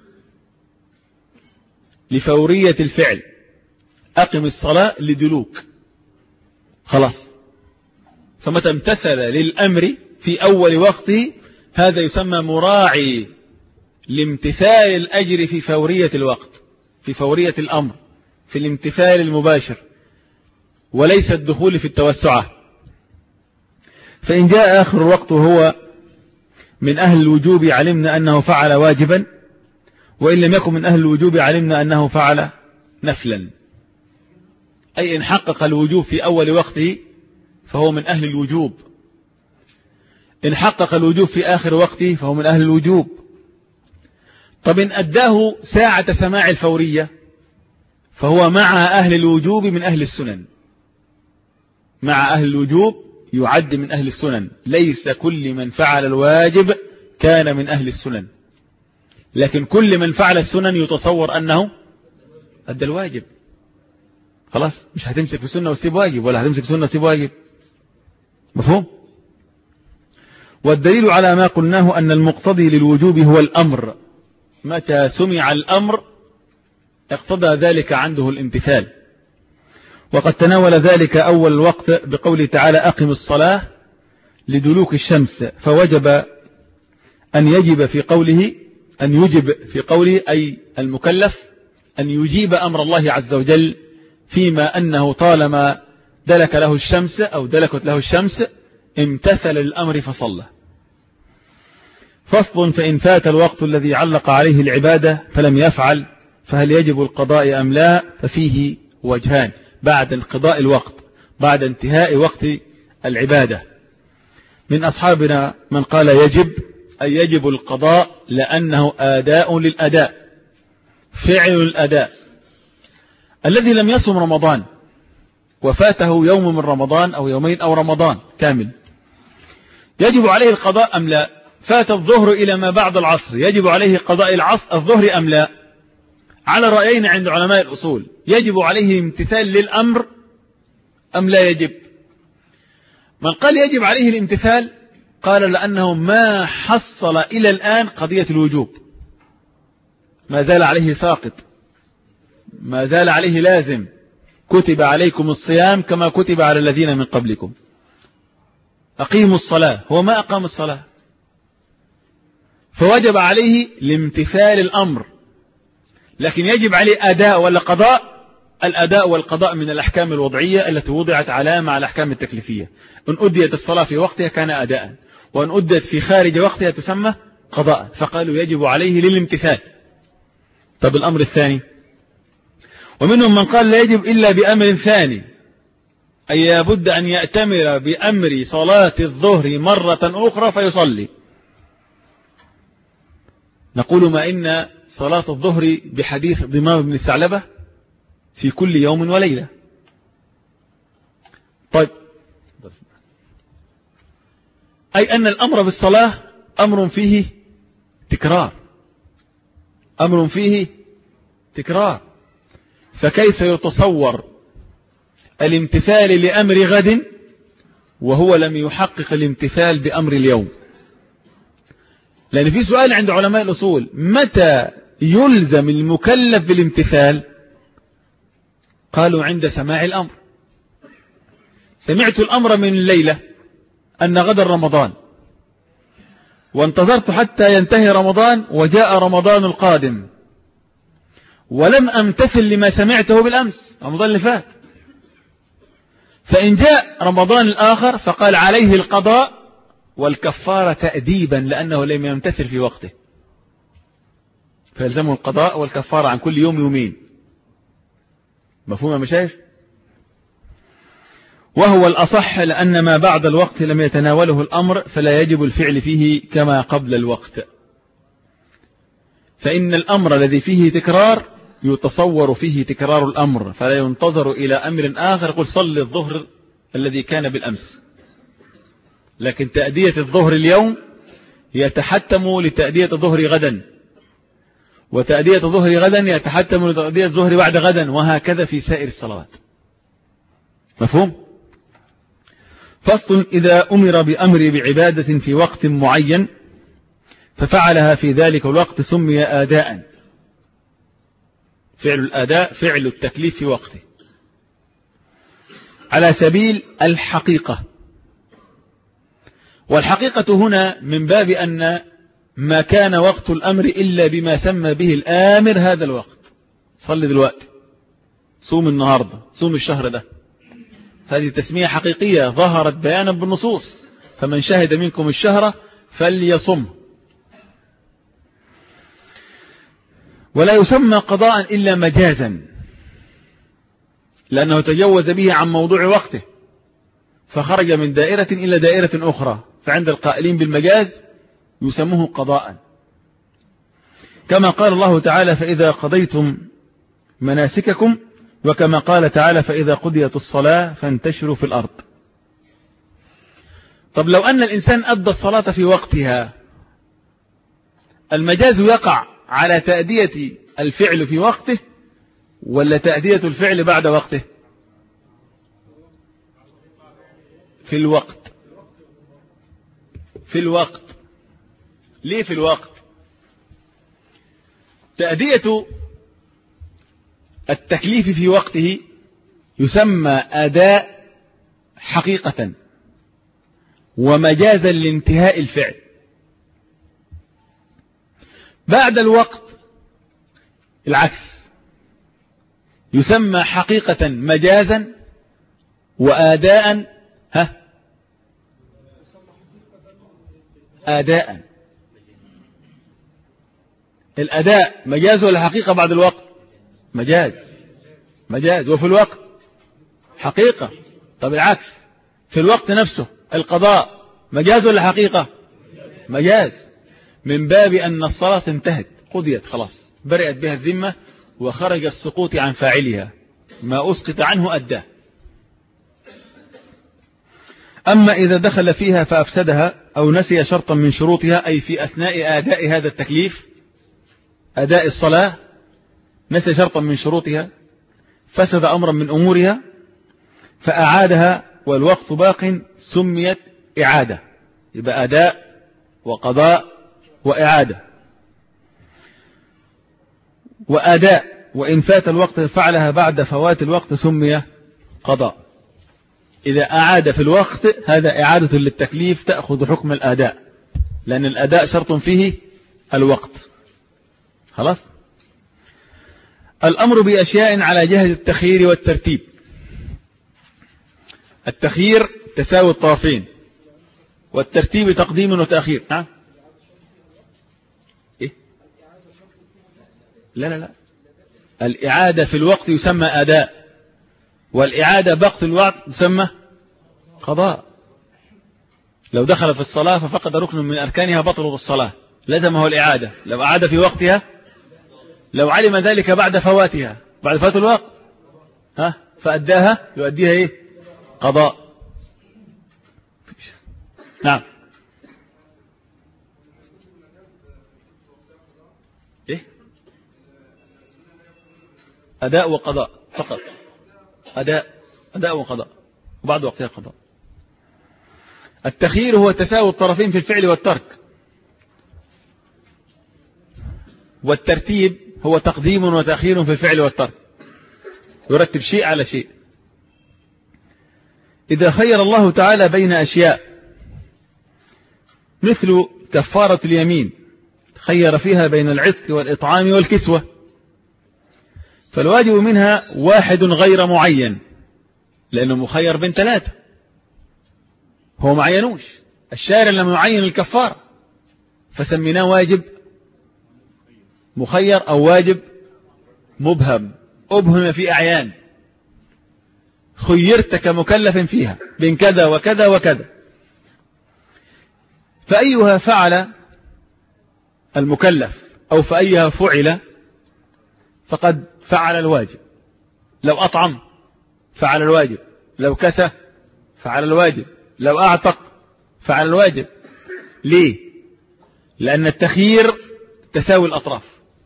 لفورية الفعل. أقم الصلاة لدلوك، خلاص، فمتى امتثل للأمر في أول وقته هذا يسمى مراعي لامتثال الأجر في فورية الوقت، في فورية الأمر، في الامتثال المباشر، وليس الدخول في التوسعة. فإن جاء آخر الوقت وهو من أهل الوجوب علمنا أنه فعل واجبا، وإن لم يكن من أهل الوجوب علمنا أنه فعل نفلا، أي إن حقق الوجوب في أول وقته فهو من أهل الوجوب، إن حقق الوجوب في آخر وقته فهو من أهل الوجوب. طب إن أداه ساعة سماع الفورية فهو مع أهل الوجوب من أهل السنن، مع أهل الوجوب يعد من أهل السنن. ليس كل من فعل الواجب كان من أهل السنن، لكن كل من فعل السنن يتصور أنه أدى الواجب. خلاص، مش هتمسك في سنة وتسيب واجب، ولا هتمسك في سنة وتسيب واجب. مفهوم؟ والدليل على ما قلناه أن المقتضي للوجوب هو الأمر، متى سمع الأمر اقتضى ذلك عنده الامتثال. وقد تناول ذلك أول الوقت بقوله تعالى أقم الصلاة لدلوك الشمس، فوجب أن يجب في قوله أن يجب في قوله أي المكلف أن يجيب أمر الله عز وجل، فيما أنه طالما دلك له الشمس أو دلكت له الشمس امتثل الأمر فصلى. فصل: فإن فات الوقت الذي علق عليه العبادة فلم يفعل فهل يجب القضاء أم لا؟ ففيه وجهان بعد انقضاء الوقت، بعد انتهاء وقت العبادة. من أصحابنا من قال يجب، أي يجب القضاء لأنه آداء للأداء، فعل الأداء. الذي لم يصم رمضان وفاته يوم من رمضان أو يومين أو رمضان كامل يجب عليه القضاء أم لا؟ فات الظهر إلى ما بعد العصر يجب عليه قضاء العصر الظهر أم لا؟ على رأيين عند علماء الأصول: يجب عليه امتثال للأمر أم لا يجب؟ من قال يجب عليه الامتثال قال لأنه ما حصل إلى الآن قضية الوجوب، ما زال عليه ساقط، ما زال عليه لازم. كتب عليكم الصيام كما كتب على الذين من قبلكم. أقيموا الصلاة، هو ما أقام الصلاة، فوجب عليه لامتثال الأمر. لكن يجب عليه أداء ولا قضاء؟ الأداء والقضاء من الأحكام الوضعية التي وضعت علامة على الأحكام التكليفية. إن أديت الصلاة في وقتها كان أداء، وإن أديت في خارج وقتها تسمى قضاء، فقالوا يجب عليه للامتثال. طب الأمر الثاني: ومنهم من قال لا يجب إلا بأمر ثاني، أي لابد أن يأتمر بأمر صلاة الظهر مرة أخرى فيصلي. نقول ما إن صلاة الظهر بحديث ضمام بن الثعلبة في كل يوم وليلة. طيب، أي أن الأمر بالصلاة أمر فيه تكرار، أمر فيه تكرار، فكيف يتصور الامتثال لأمر غد وهو لم يحقق الامتثال بأمر اليوم؟ لأن في سؤال عند علماء الأصول: متى يلزم المكلف بالامتثال؟ قالوا عند سماع الأمر. سمعت الأمر من الليلة أن غدا رمضان، وانتظرت حتى ينتهي رمضان وجاء رمضان القادم، ولم أمتثل لما سمعته بالأمس رمضان اللي فات. فإن جاء رمضان الآخر فقال عليه القضاء والكفارة تأديبا لأنه لم يمتثل في وقته، فيلزمه القضاء والكفارة عن كل يوم يومين. مفهوم يا مشايخ؟ وهو الأصح لأن ما بعد الوقت لم يتناوله الأمر فلا يجب الفعل فيه كما قبل الوقت، فإن الأمر الذي فيه تكرار يتصور فيه تكرار الأمر، فلا ينتظر إلى أمر آخر قل صل الظهر الذي كان بالأمس، لكن تأدية الظهر اليوم يتحتم لتأدية الظهر غدا، وتأدية الظهر غدا يتحتم لتأدية الظهر بعد غدا، وهكذا في سائر الصلوات. مفهوم؟ فصل: إذا أمر بأمر بعبادة في وقت معين ففعلها في ذلك الوقت سمي آداء. فعل الآداء فعل التكليف في وقته على سبيل الحقيقة، والحقيقة هنا من باب أن ما كان وقت الأمر إلا بما سمى به الآمر هذا الوقت. صل دلوقتي، صوم النهاردة، صوم الشهر ده، هذه تسمية حقيقية ظهرت بيانا بالنصوص، فمن شهد منكم الشهر فليصم. ولا يسمى قضاء إلا مجازا، لأنه تجوز به عن موضوع وقته فخرج من دائرة إلى دائرة أخرى، فعند القائلين بالمجاز يسموه قضاء، كما قال الله تعالى: فإذا قضيتم مناسككم، وكما قال تعالى: فإذا قضيت الصلاة فانتشروا في الأرض. طب لو أن الإنسان أدى الصلاة في وقتها، المجاز يقع على تأدية الفعل في وقته ولا تأدية الفعل بعد وقته؟ في الوقت. في الوقت. ليه في الوقت؟ تأدية التكليف في وقته يسمى أداء حقيقة ومجازا لانتهاء الفعل. بعد الوقت العكس، يسمى حقيقة مجازا وآداء ها آداء. الأداء مجاز ولا حقيقة بعد الوقت؟ مجاز. مجاز. وفي الوقت حقيقة. طب العكس، في الوقت نفسه القضاء مجاز ولا حقيقة؟ مجاز، من باب أن الصلاة انتهت، قضيت خلاص، برئت بها الذمة وخرج السقوط عن فاعلها، ما أسقط عنه أداه. أما إذا دخل فيها فأفسدها أو نسي شرطا من شروطها، أي في أثناء أداء هذا التكليف، أداء الصلاة نسي شرطا من شروطها، فسد أمرا من أمورها فأعادها والوقت باق، سميت إعادة. يبقى أداء وقضاء وإعادة. وأداء وإن فات الوقت فعلها بعد فوات الوقت سمي قضاء. إذا أعاد في الوقت هذا إعادة للتكليف تأخذ حكم الأداء، لأن الأداء شرط فيه الوقت. خلاص. الأمر بأشياء على جهة التخيير والترتيب. التخيير تساوي الطرفين، والترتيب تقديم وتأخير. نعم. إيه؟ لا لا لا، الإعادة في الوقت يسمى أداء، والإعادة بقت الوقت يسمى قضاء. لو دخل في الصلاة ففقد ركن من أركانها بطل الصلاة، لزمه الإعادة. لو أعاد في وقتها، لو علم ذلك بعد فواتها، بعد فوات الوقت ها فأداها، يؤديها إيه؟ قضاء. نعم. إيه؟ أداء وقضاء فقط. أداء أداء وقضاء، وبعد وقتها قضاء. التخيير هو تساوي الطرفين في الفعل والترك، والترتيب هو تقديم وتأخير في الفعل والترك، يرتب شيء على شيء. إذا خير الله تعالى بين أشياء مثل كفارة اليمين، خير فيها بين العتق والإطعام والكسوة، فالواجب منها واحد غير معين، لأنه مخير بين ثلاثة، هو معينوش، الشارع لم يعين الكفارة فسميناه واجب مخير أو واجب مبهم، أبهم في أعيان. خيرت كمكلف فيها بين كذا وكذا وكذا، فأيها فعل المكلف أو فأيها فعل فقد فعل الواجب. لو أطعم فعل الواجب، لو كسى فعل الواجب، لو أعتق فعل الواجب. ليه؟ لأن التخيير تساوي الأطراف.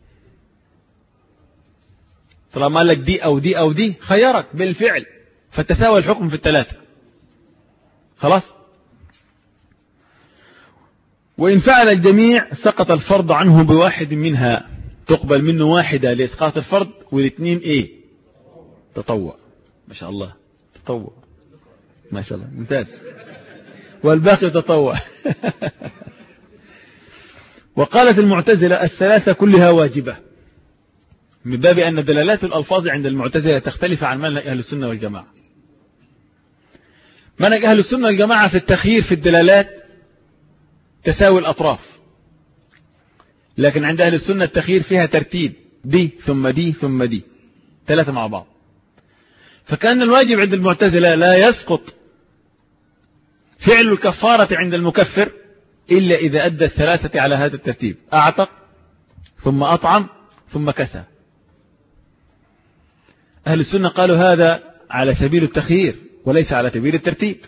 طالما قال لك دي أو دي أو دي خيرك بالفعل، فتساوي الحكم في الثلاثة. خلاص. وإن فعل الجميع سقط الفرض عنه بواحد منها، تقبل منه واحدة لإسقاط الفرض والاثنين إيه؟ تطوع. ما شاء الله، تطوع ما شاء الله، ممتاز. والباقي تطوع. وقالت المعتزلة الثلاثة كلها واجبة، من باب أن دلالات الألفاظ عند المعتزلة تختلف عن منهج أهل السنة والجماعة. منهج أهل السنة والجماعة في التخيير في الدلالات تساوي الأطراف، لكن عند أهل السنة التخيير فيها ترتيب، دي ثم دي ثم دي، ثلاثة مع بعض. فكان الواجب عند المعتزلة لا يسقط فعل الكفارة عند المكفر إلا إذا أدى الثلاثة على هذا الترتيب: أعتق ثم أطعم ثم كسى. أهل السنة قالوا هذا على سبيل التخيير وليس على سبيل الترتيب.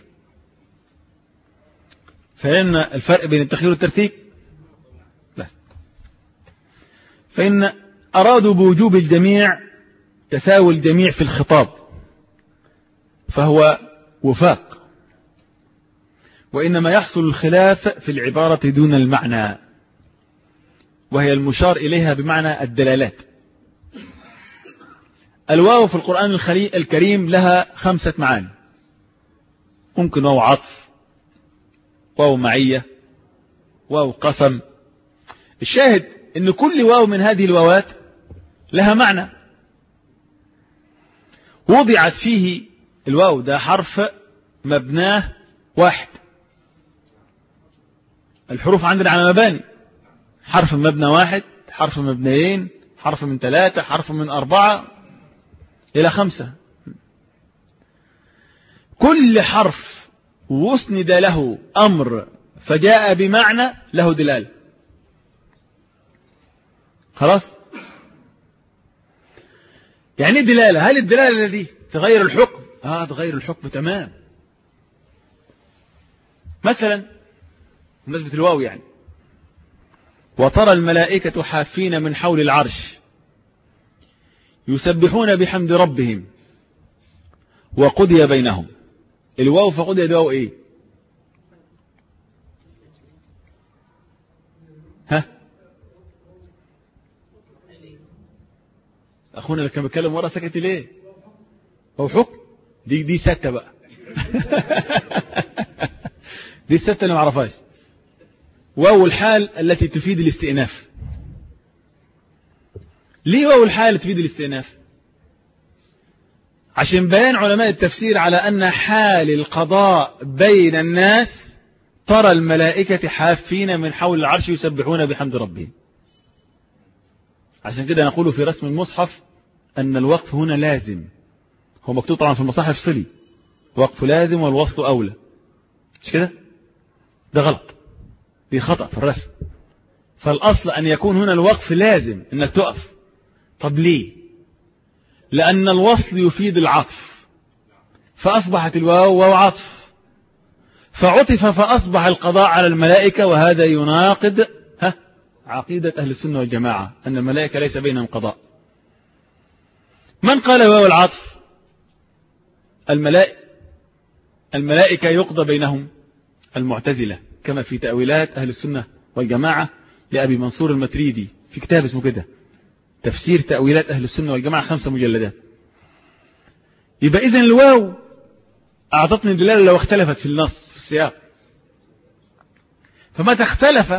فإن الفرق بين التخيير والترتيب لا. فإن أرادوا بوجوب الجميع تساوي الجميع في الخطاب، فهو وفاق، وإنما يحصل الخلاف في العبارة دون المعنى، وهي المشار إليها بمعنى الدلالات. الواو في القرآن الكريم لها خمسة معاني، ممكن واو عطف، واو معية، واو قسم. الشاهد أن كل واو من هذه الواوات لها معنى، وضعت فيه الواو ده حرف مبناه واحد. الحروف عندنا على مباني: حرف مبنى واحد، حرف مبنيين، حرف من ثلاثة، حرف من أربعة إلى خمسة. كل حرف واسند له أمر فجاء بمعنى له دلالة. خلاص. يعني دلالة، هل الدلالة دي تغير الحكم؟ آه تغير الحكم تمام. مثلا بالنسبة الواو يعني: وترى الملائكة حافين من حول العرش يسبحون بحمد ربهم وقضي بينهم. الواو فقضي الواو ايه؟ ها اخونا اللي كان بيتكلم ورا سكت ليه؟ هو حكم دي دي ستة بقى. دي الستة اللي ما عرفهاش. واو الحال التي تفيد الاستئناف. ليه واو الحال تفيد الاستئناف؟ عشان بيان علماء التفسير على أن حال القضاء بين الناس ترى الملائكة حافين من حول العرش يسبحون بحمد ربهم. عشان كده نقول في رسم المصحف أن الوقف هنا لازم. هو مكتوب طبعا في المصاحف صلي، وقف لازم والوصل أولى، مش كده؟ ده غلط، دي خطأ في الرسم. فالأصل أن يكون هنا الوقف لازم أنك تقف. طب ليه؟ لأن الوصل يفيد العطف، فأصبحت الواو واو عطف، فعطف فأصبح القضاء على الملائكة، وهذا يناقض ها عقيدة أهل السنة والجماعة أن الملائكة ليس بينهم قضاء. من قال واو العطف؟ الملائكة الملائكة يقضى بينهم المعتزلة، كما في تأويلات أهل السنة والجماعة لأبي منصور المتريدي في كتاب اسمه كده تفسير تأويلات أهل السنة والجماعة، خمسة مجلدات. يبقى إذن الواو أعطتني دلالة لو اختلفت في النص في السياق. فمتى اختلف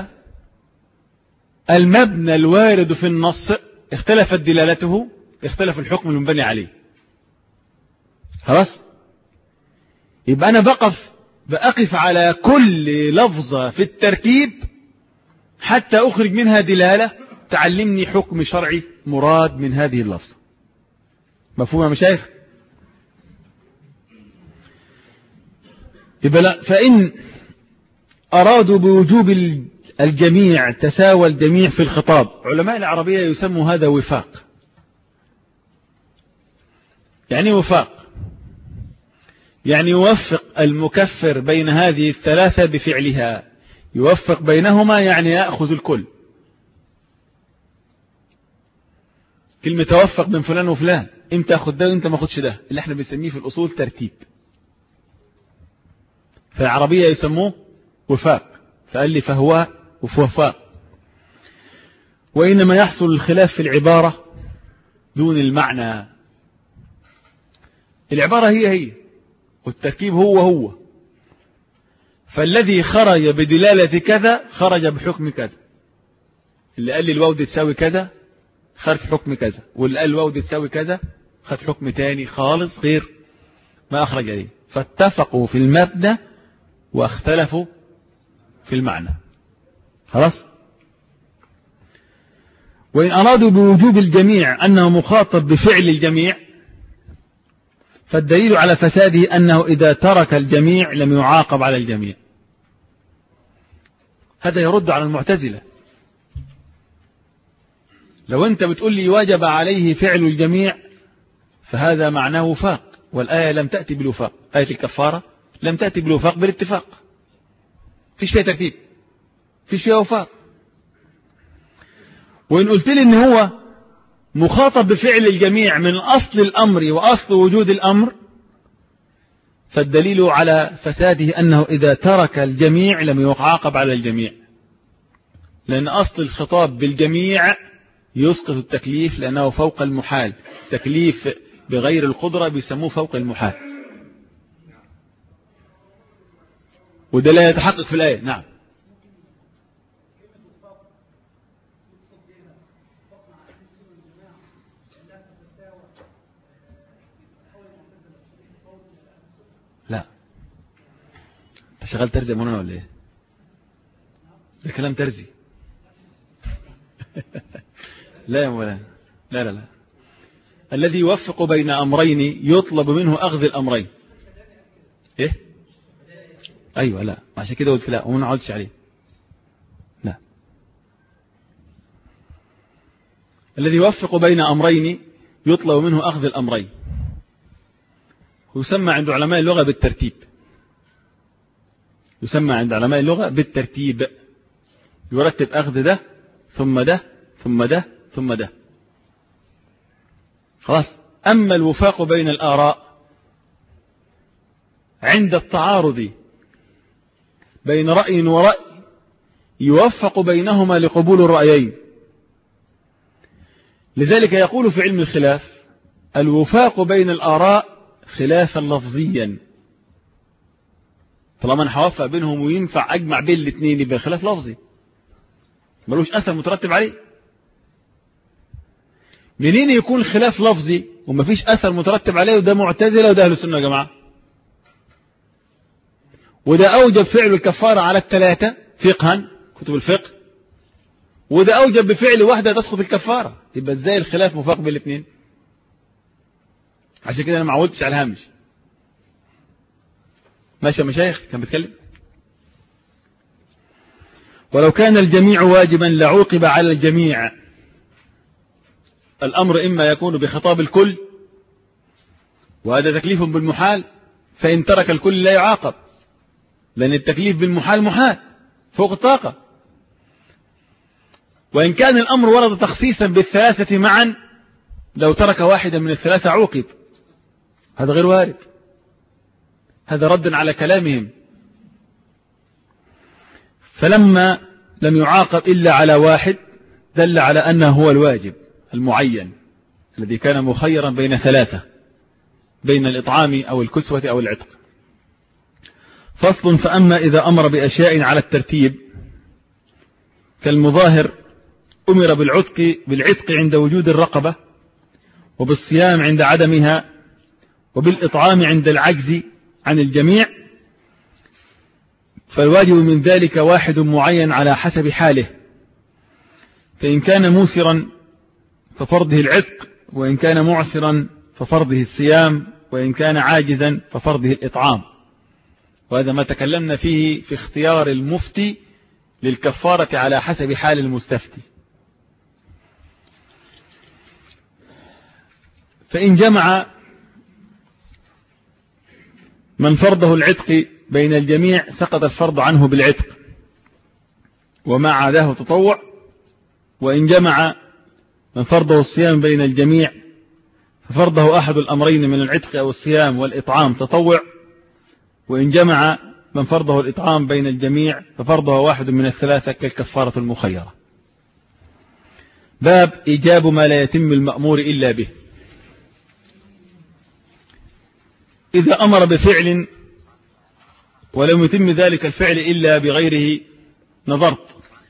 المبنى الوارد في النص اختلفت دلالته، اختلف الحكم المبني عليه. خلاص. يبقى أنا بقف بأقف على كل لفظة في التركيب حتى أخرج منها دلالة تعلمني حكم شرعي مراد من هذه اللفظة. مفهوم يا مشايخ؟ يبقى لا، فإن أرادوا بوجوب الجميع تساوى الجميع في الخطاب، علماء العربية يسموا هذا وفاق. يعني وفاق يعني يوفق المكفر بين هذه الثلاثة بفعلها، يوفق بينهما يعني يأخذ الكل. كلمة توفق بين فلان وفلان، انت اخذ ده وانت ما اخذش ده، اللي احنا بنسميه في الأصول ترتيب. فالعربية يسموه وفاق، فقال لي فهو وفاق. وإنما يحصل الخلاف في العبارة دون المعنى. العبارة هي هي والتركيب هو هو، فالذي خرج بدلالة كذا خرج بحكم كذا. اللي قال لي الواو دي تساوي كذا خد حكم كذا، واللي قال الواو دي تساوي كذا خد حكم تاني خالص غير ما أخرج عليه. فاتفقوا في المبنى واختلفوا في المعنى. خلاص. وإن أرادوا بوجوب الجميع أنه مخاطب بفعل الجميع، فالدليل على فساده أنه إذا ترك الجميع لم يعاقب على الجميع. هذا يرد على المعتزلة. لو أنت بتقول لي واجب عليه فعل الجميع فهذا معناه وفاق، والآية لم تأتي بالوفاق. آية الكفارة لم تأتي بالوفاق بالاتفاق، فيش فيها ترتيب، فيش فيها وفاق. وإن قلت لي إن هو مخاطب بفعل الجميع من أصل الأمر وأصل وجود الأمر، فالدليل على فساده أنه إذا ترك الجميع لم يعاقب على الجميع، لأن أصل الخطاب بالجميع يسقط التكليف لأنه فوق المحال. تكليف بغير القدرة بيسموه فوق المحال، وده لا يتحقق في الآية. نعم. لا، انت شغال ترزي هنا ولا ايه؟ ده كلام ترزي. لا يا مولانا، لا لا لا. الذي يوفق بين أمرين يطلب منه أخذ الأمرين. إيه؟ أيوة. لا، عشان كده قلت لا وما نعودش عليه. لا. الذي يوفق بين أمرين يطلب منه أخذ الأمرين، ويسمى عند علماء اللغة بالترتيب. يسمى عند علماء اللغة بالترتيب. يرتب أخذ ده ثم ده ثم ده ثم ده. خلاص. أما الوفاق بين الآراء عند التعارض بين رأي ورأي يوفق بينهما لقبول الرأيين. لذلك يقول في علم الخلاف الوفاق بين الآراء خلافا لفظيا. طالما انا هوفق بينهم وينفع أجمع بين الاثنين يبقى خلاف لفظي ملوش أثر مترتب عليه. منين يكون خلاف لفظي ومفيش أثر مترتب عليه؟ وده معتزلة وده أهل السنة يا جماعة. وده أوجب فعل الكفارة على الثلاثة فقها كتب الفقه، وده أوجب بفعل واحدة تسقط الكفارة. يبقى ازاي الخلاف مفاق بين الاثنين؟ عشان كده أنا ما عودتش على الهامش. ماشي يا مشايخ كان بيتكلم. ولو كان الجميع واجبا لعوقب على الجميع. الأمر إما يكون بخطاب الكل وهذا تكليف بالمحال، فإن ترك الكل لا يعاقب، لأن التكليف بالمحال محال فوق الطاقة. وإن كان الأمر ورد تخصيصا بالثلاثة معا، لو ترك واحدا من الثلاثة عوقب. هذا غير وارد، هذا رد على كلامهم. فلما لم يعاقب إلا على واحد دل على أنه هو الواجب المعين الذي كان مخيرا بين ثلاثة، بين الإطعام أو الكسوة أو العتق. فصل. فأما إذا أمر بأشياء على الترتيب كالمظاهر أمر بالعتق بالعتق عند وجود الرقبة، وبالصيام عند عدمها، وبالإطعام عند العجز عن الجميع، فالواجب من ذلك واحد معين على حسب حاله. فإن كان موسرا ففرضه العتق، وإن كان معسرا ففرضه الصيام، وإن كان عاجزا ففرضه الإطعام. وهذا ما تكلمنا فيه في اختيار المفتي للكفارة على حسب حال المستفتي. فإن جمع من فرضه العتق بين الجميع سقط الفرض عنه بالعتق وما عداه تطوع. وإن جمع من فرضه الصيام بين الجميع ففرضه أحد الأمرين من العتق أو الصيام والإطعام تطوع. وإن جمع من فرضه الإطعام بين الجميع ففرضه واحد من الثلاثة كالكفارة المخيرة. باب إيجاب ما لا يتم المأمور إلا به. إذا أمر بفعل ولم يتم ذلك الفعل إلا بغيره نظرت.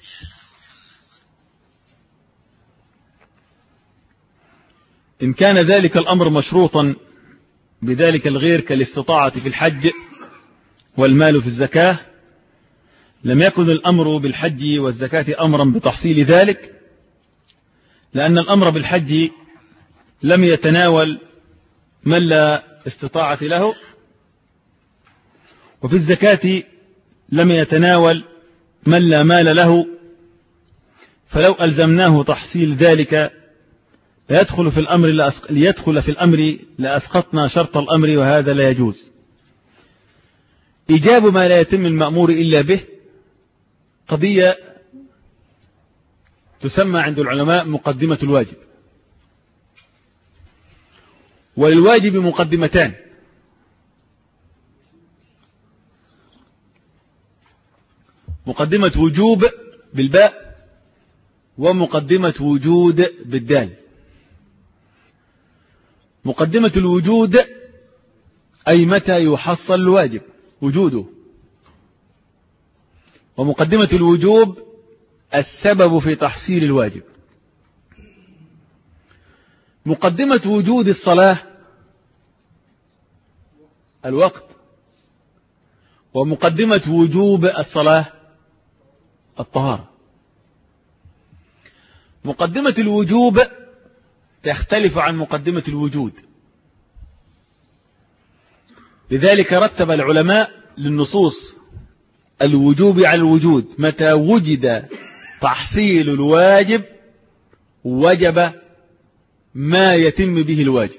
إن كان ذلك الأمر مشروطا بذلك الغير كالاستطاعة في الحج والمال في الزكاة لم يكن الأمر بالحج والزكاة أمرا بتحصيل ذلك، لأن الأمر بالحج لم يتناول من لا استطاعة له، وفي الزكاة لم يتناول من لا مال له، فلو ألزمناه تحصيل ذلك ليدخل في الأمر لأسق... ليدخل في الأمر لأسقطنا شرط الأمر، وهذا لا يجوز. إيجاب ما لا يتم المأمور إلا به قضية تسمى عند العلماء مقدمة الواجب. وللواجب مقدمتان: مقدمة وجوب بالباء ومقدمة وجود بالدال. مقدمة الوجود أي متى يحصل الواجب وجوده، ومقدمة الوجوب السبب في تحصيل الواجب. مقدمة وجود الصلاة الوقت، ومقدمة وجوب الصلاة الطهارة. مقدمة الوجوب تختلف عن مقدمة الوجود، لذلك رتب العلماء للنصوص الوجوب على الوجود. متى وجد تحصيل الواجب وجب ما يتم به الواجب.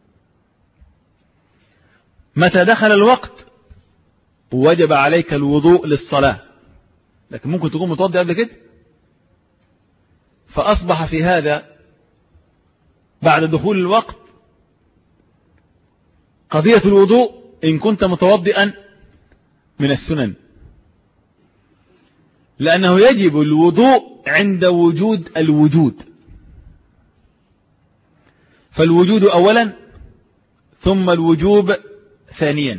متى دخل الوقت وجب عليك الوضوء للصلاة، لكن ممكن تكون متوضئ قبل كده، فأصبح في هذا بعد دخول الوقت قضية الوضوء إن كنت متوضئا من السنن، لأنه يجب الوضوء عند وجود الوجود. فالوجود أولا ثم الوجوب ثانيا.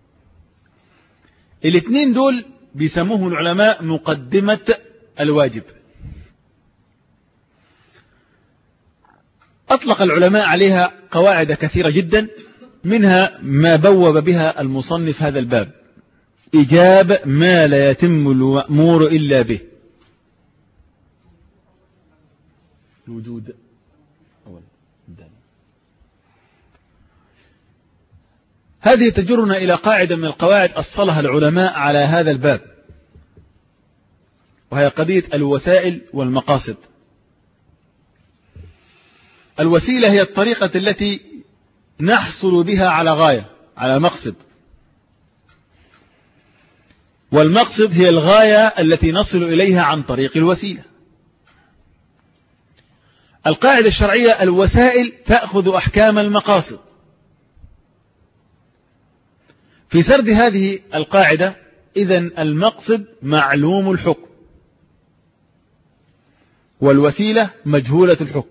الاثنين دول بيسموه العلماء مقدمة الواجب. أطلق العلماء عليها قواعد كثيرة جدا، منها ما بوب بها المصنف هذا الباب: إيجاب ما لا يتم المأمور إلا به. الوجود أولا. هذه تجرنا إلى قاعدة من القواعد أصلها العلماء على هذا الباب، وهي قضية الوسائل والمقاصد. الوسيلة هي الطريقة التي نحصل بها على غاية، على مقصد، والمقصد هي الغاية التي نصل إليها عن طريق الوسيلة. القاعدة الشرعية: الوسائل تأخذ أحكام المقاصد. في سرد هذه القاعدة إذن المقصد معلوم الحكم، والوسيلة مجهولة الحكم.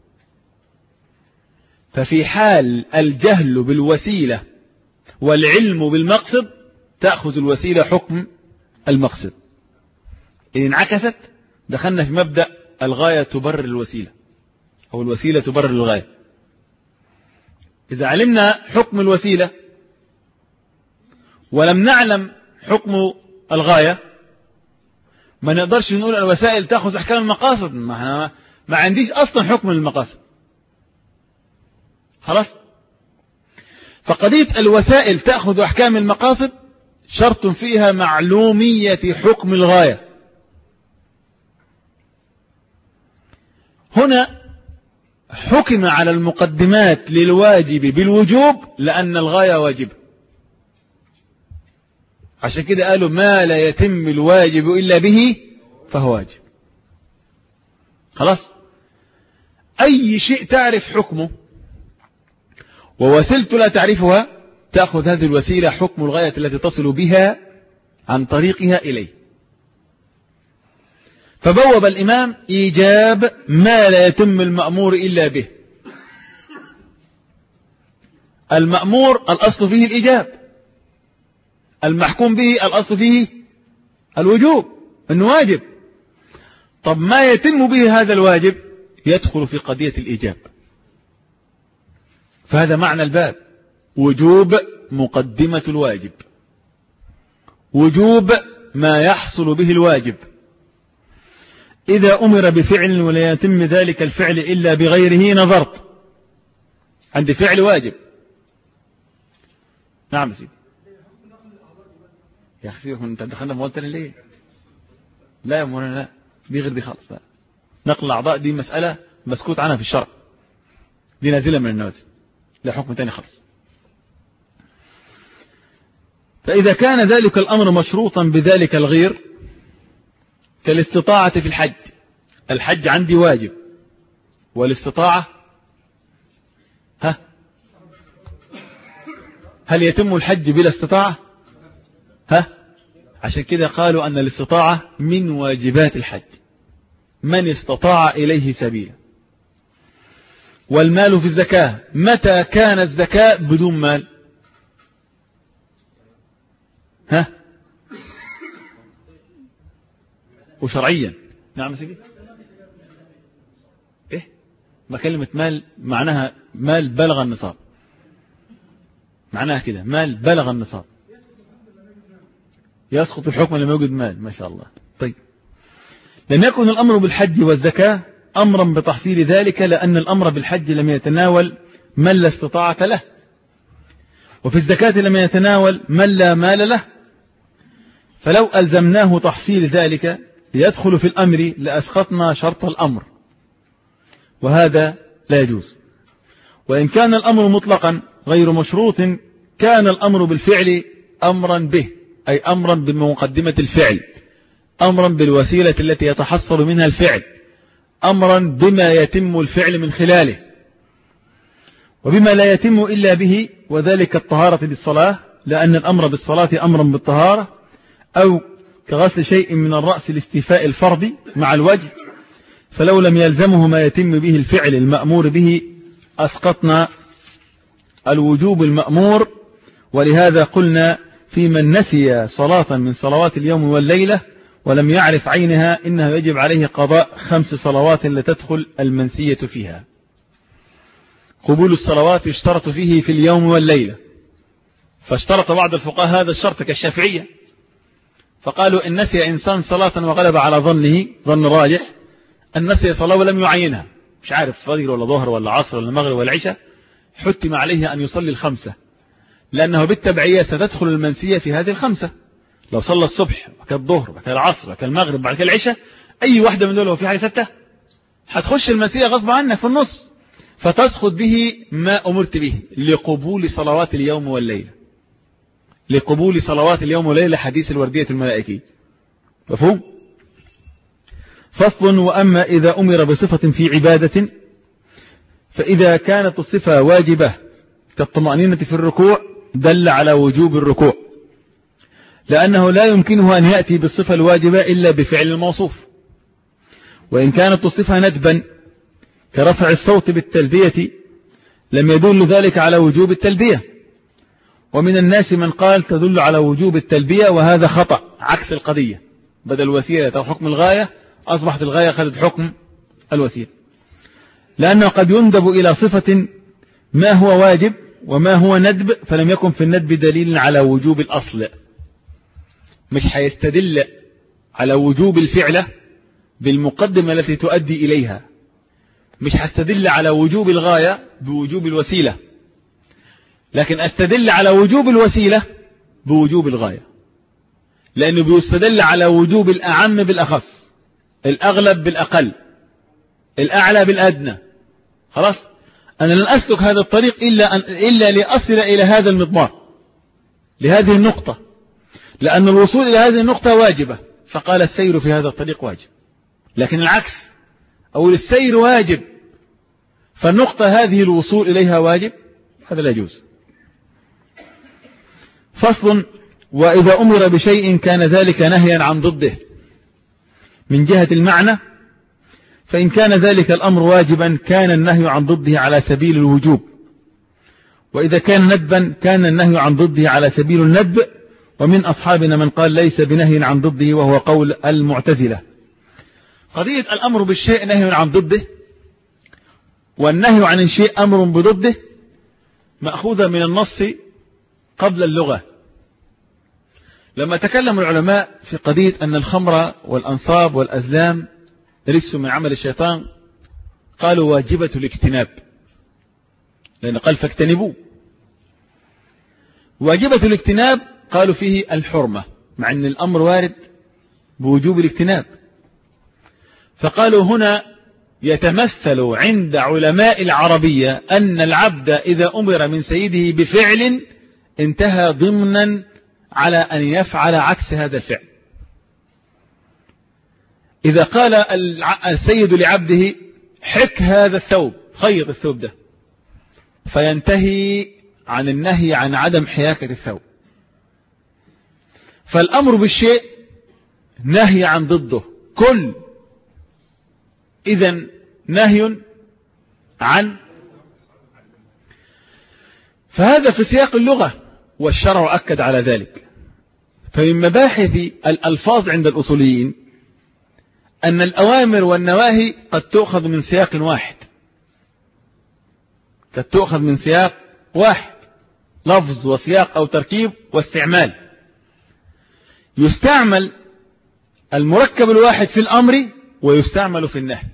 ففي حال الجهل بالوسيلة والعلم بالمقصد تأخذ الوسيلة حكم المقصد. إن انعكست دخلنا في مبدأ الغاية تبرر الوسيلة، أو الوسيلة تبرر الغاية. إذا علمنا حكم الوسيلة ولم نعلم حكم الغاية ما نقدرش نقول الوسائل تأخذ أحكام المقاصد. ما, ما عنديش أصلا حكم المقاصد. خلاص. فقضية الوسائل تأخذ أحكام المقاصد شرط فيها معلومية حكم الغاية. هنا حكم على المقدمات للواجب بالوجوب لأن الغاية واجبة، عشان كده قالوا ما لا يتم الواجب إلا به فهو واجب. خلاص، أي شيء تعرف حكمه ووسيلته لا تعرفها تأخذ هذه الوسيلة حكم الغاية التي تصل بها عن طريقها إليه. فبوب الإمام إيجاب ما لا يتم المأمور إلا به. المأمور الأصل فيه الإيجاب، المحكوم به الأصل فيه الوجوب، أنه واجب. طب ما يتم به هذا الواجب يدخل في قضية الإيجاب. فهذا معنى الباب، وجوب مقدمة الواجب، وجوب ما يحصل به الواجب. إذا أمر بفعل ولا يتم ذلك الفعل إلا بغيره نظرت. عندي فعل واجب. نعم سيدي. يا أخي انت دخلنا موالتنا ليه؟ لا يا مولانا لا، دي غير دي خالص. لا، نقل الأعضاء دي مسألة مسكوت عنها في الشرع، دي نازلة من النازل، لا حكم تاني خالص. فإذا كان ذلك الأمر مشروطا بذلك الغير كالاستطاعة في الحج، الحج عندي واجب والاستطاعة ها هل يتم الحج بلا استطاعة؟ ها عشان كده قالوا أن الاستطاعة من واجبات الحج، من استطاع إليه سبيلا. والمال في الزكاة، متى كان الزكاة بدون مال؟ ها وشرعيا. نعم سيدي. ايه ما كلمة مال معناها مال بلغ النصاب، معناها كده مال بلغ النصاب، يسقط الحكم لما يوجد مال. ما شاء الله. طيب، لم يكن الأمر بالحج والزكاة أمرا بتحصيل ذلك، لأن الأمر بالحج لم يتناول من لا استطاعة له، وفي الزكاة لم يتناول من لا مال له. فلو ألزمناه تحصيل ذلك يدخل في الأمر لأسقطنا شرط الأمر، وهذا لا يجوز. وإن كان الأمر مطلقا غير مشروط كان الأمر بالفعل أمرا به، أي أمرا بمقدمة الفعل، أمرا بالوسيلة التي يتحصل منها الفعل، أمرا بما يتم الفعل من خلاله، وبما لا يتم إلا به، وذلك الطهارة بالصلاة، لأن الأمر بالصلاة أمرا بالطهارة، أو كغسل شيء من الرأس لاستيفاء الفرض مع الوجه. فلو لم يلزمه ما يتم به الفعل المأمور به أسقطنا الوجوب المأمور. ولهذا قلنا في من نسي صلاة من صلوات اليوم والليلة ولم يعرف عينها إنه يجب عليه قضاء خمس صلوات لتدخل المنسية فيها. قبول الصلوات يشترط فيه في اليوم والليلة، فاشترط بعض الفقهاء هذا الشرط كالشافعية، فقالوا إن نسي إنسان صلاة وغلب على ظنه ظن راجح أن نسي صلاة ولم يعينها، مش عارف فجر ولا ظهر ولا عصر ولا مغرب ولا عشاء، حتم عليه أن يصلي الخمسة، لأنه بالتبعية ستدخل المنسية في هذه الخمسة. لو صلى الصبح وكان الظهر وكان العصر وكان المغرب بعد كده العشاء، أي واحدة من دول وفي حاجة ستة هتخش المنسية غصب عنك في النص، فتسقط به ما أمرت به لقبول صلوات اليوم والليلة، لقبول صلوات اليوم والليلة حديث الوردية الملائكي. مفهوم؟ فصل. وأما إذا أمر بصفة في عبادة، فإذا كانت الصفة واجبة كالطمأنينة في الركوع دل على وجوب الركوع، لأنه لا يمكنه أن يأتي بالصفة الواجبة إلا بفعل الموصوف. وإن كانت الصفة ندبا كرفع الصوت بالتلبية لم يدل ذلك على وجوب التلبية. ومن الناس من قال تدل على وجوب التلبية، وهذا خطأ، عكس القضية، بدل وسيلة أو حكم الغاية أصبحت الغاية خذت حكم الوسيلة، لأنه قد يندب إلى صفة ما هو واجب وما هو ندب، فلم يكن في الندب دليل على وجوب الأصل. مش هيستدل على وجوب الفعلة بالمقدمة التي تؤدي إليها، مش هستدل على وجوب الغاية بوجوب الوسيلة، لكن أستدل على وجوب الوسيلة بوجوب الغاية. لأنه بيستدل على وجوب الأعم بالأخص، الأغلب بالأقل، الأعلى بالأدنى. خلاص، أنا لن أسلك هذا الطريق إلا, أن إلا لأصل إلى هذا المضمار، لهذه النقطة، لأن الوصول إلى هذه النقطة واجبة، فقال السير في هذا الطريق واجب. لكن العكس، أو السير واجب فالنقطة هذه الوصول إليها واجب، هذا لا يجوز. فصل: وإذا أمر بشيء كان ذلك نهيا عن ضده من جهة المعنى، فإن كان ذلك الأمر واجبا كان النهي عن ضده على سبيل الوجوب، وإذا كان ندبا كان النهي عن ضده على سبيل الندب. ومن أصحابنا من قال ليس بنهي عن ضده، وهو قول المعتزلة. قضية الأمر بالشيء نهي عن ضده، والنهي عن الشيء أمر بضده، مأخوذة من النص قبل اللغة. لما تكلم العلماء في قضية أن الخمر والأنصاب والأزلام رجس من عمل الشيطان، قالوا واجبة الاجتناب، لأن قال فاجتنبوه. واجبة الاجتناب قالوا فيه الحرمة، مع أن الأمر وارد بوجوب الاجتناب، فقالوا هنا يتمثل عند علماء العربية أن العبد إذا أمر من سيده بفعل انتهى ضمنا على أن يفعل عكس هذا الفعل. إذا قال السيد لعبده حك هذا الثوب، خيط الثوب ده، فينتهي عن النهي عن عدم حياكة الثوب. فالأمر بالشيء نهي عن ضده كل، إذن نهي عن، فهذا في سياق اللغة، والشرع أكد على ذلك. فمن مباحث الألفاظ عند الأصوليين أن الأوامر والنواهي قد تؤخذ من سياق واحد، قد تؤخذ من سياق واحد، لفظ وسياق أو تركيب واستعمال. يستعمل المركب الواحد في الأمر ويستعمل في النهي.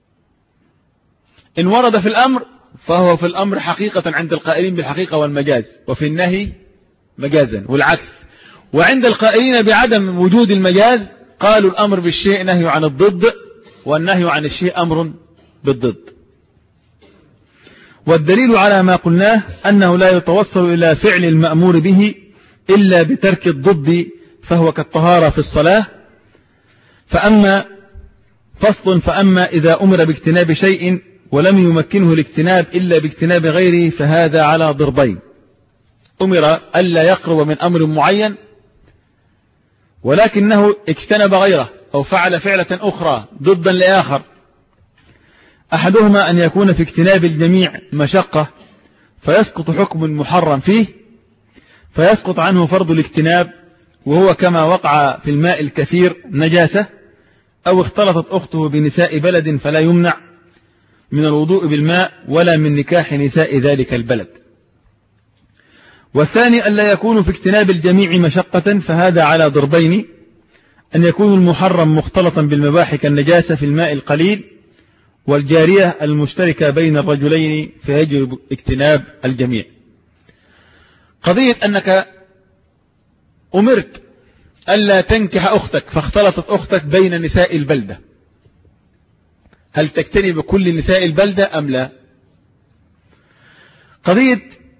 إن ورد في الأمر فهو في الأمر حقيقة عند القائلين بالحقيقة والمجاز، وفي النهي مجازا، والعكس. وعند القائلين بعدم وجود المجاز قالوا الأمر بالشيء نهي عن الضد، والنهي عن الشيء أمر بالضد. والدليل على ما قلناه أنه لا يتوصل إلى فعل المأمور به إلا بترك الضد، فهو كالطهارة في الصلاة. فأما فصل: فأما إذا أمر باجتناب شيء ولم يمكنه الاجتناب إلا باجتناب غيره فهذا على ضربين. أمر ألا يقرب من أمر معين ولكنه اجتنب غيره أو فعل فعلة أخرى ضدا لآخر. أحدهما أن يكون في اجتناب الجميع مشقة فيسقط حكم محرم فيه، فيسقط عنه فرض الاجتناب، وهو كما وقع في الماء الكثير نجاسة، أو اختلطت أخته بنساء بلد فلا يمنع من الوضوء بالماء ولا من نكاح نساء ذلك البلد. والثاني أن لا يكون في اجتناب الجميع مشقة، فهذا على ضربين: أن يكون المحرم مختلطا بالمباح كالنجاسة في الماء القليل، والجارية المشتركة بين الرجلين فيجب اجتناب الجميع. قضية أنك أمرت ألا تنكح أختك فاختلطت أختك بين نساء البلدة، هل تجتنب كل نساء البلدة أم لا؟ قضية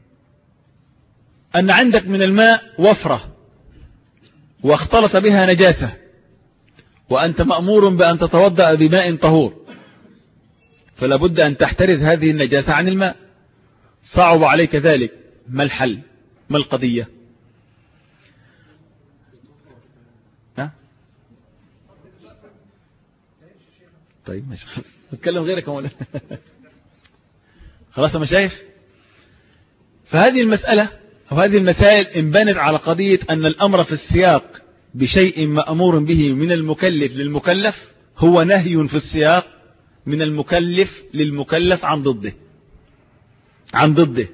أن عندك من الماء وفرة واختلط بها نجاسة وأنت مأمور بأن تتوضأ بماء طهور، فلا بد أن تحترز هذه النجاسة عن الماء. صعب عليك ذلك، ما الحل؟ ما القضية؟ ها؟ طيب ماشي، نتكلم غيرك ولا خلاص ما شايف. فهذه المسألة أو هذه المسائل انبنت على قضية أن الأمر في السياق بشيء مأمور به من المكلف للمكلف هو نهي في السياق من المكلف للمكلف عن ضده عن ضده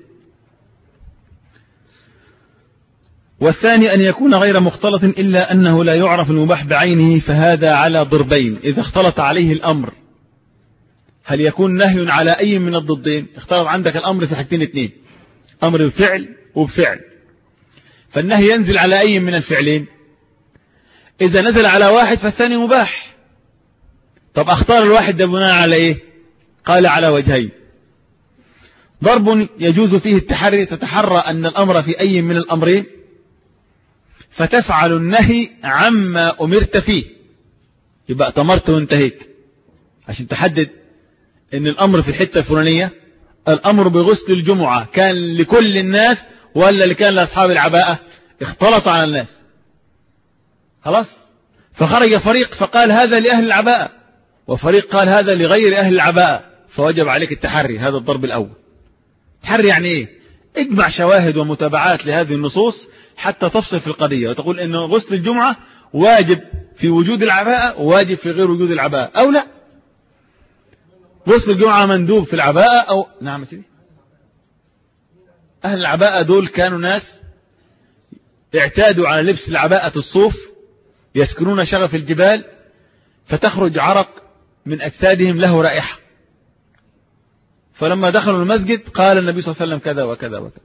والثاني أن يكون غير مختلط إلا أنه لا يعرف المباح بعينه، فهذا على ضربين: إذا اختلط عليه الأمر هل يكون نهي على أي من الضدين؟ اختلط عندك الأمر في حاجتين اثنين، أمر بفعل وبفعل، فالنهي ينزل على أي من الفعلين؟ إذا نزل على واحد فالثاني مباح. طب اختار الواحد ده بناء على إيه؟ قال على وجهين. ضرب يجوز فيه التحري، تتحرى أن الأمر في أي من الأمرين فتفعل النهي عما أمرت فيه، يبقى أتمرت وانتهيت عشان تحدد أن الأمر في الحتة الفلانية. الأمر بغسل الجمعة كان لكل الناس ولا اللي كان لأصحاب العباءة؟ اختلط على الناس، خلاص. فخرج فريق فقال هذا لأهل العباءة، وفريق قال هذا لغير أهل العباءة، فوجب عليك التحري. هذا الضرب الأول. تحري يعني إيه؟ اجمع شواهد ومتابعات لهذه النصوص حتى تفصل في القضية وتقول إن غسل الجمعة واجب في وجود العباءة وواجب في غير وجود العباءة، أو لا غسل الجمعة مندوب في العباءة أو نعم سيدي. أهل العباءة دول كانوا ناس اعتادوا على لبس العباءة الصوف، يسكنون شرف الجبال، فتخرج عرق من أجسادهم له رائحة. فلما دخلوا المسجد قال النبي صلى الله عليه وسلم كذا وكذا وكذا.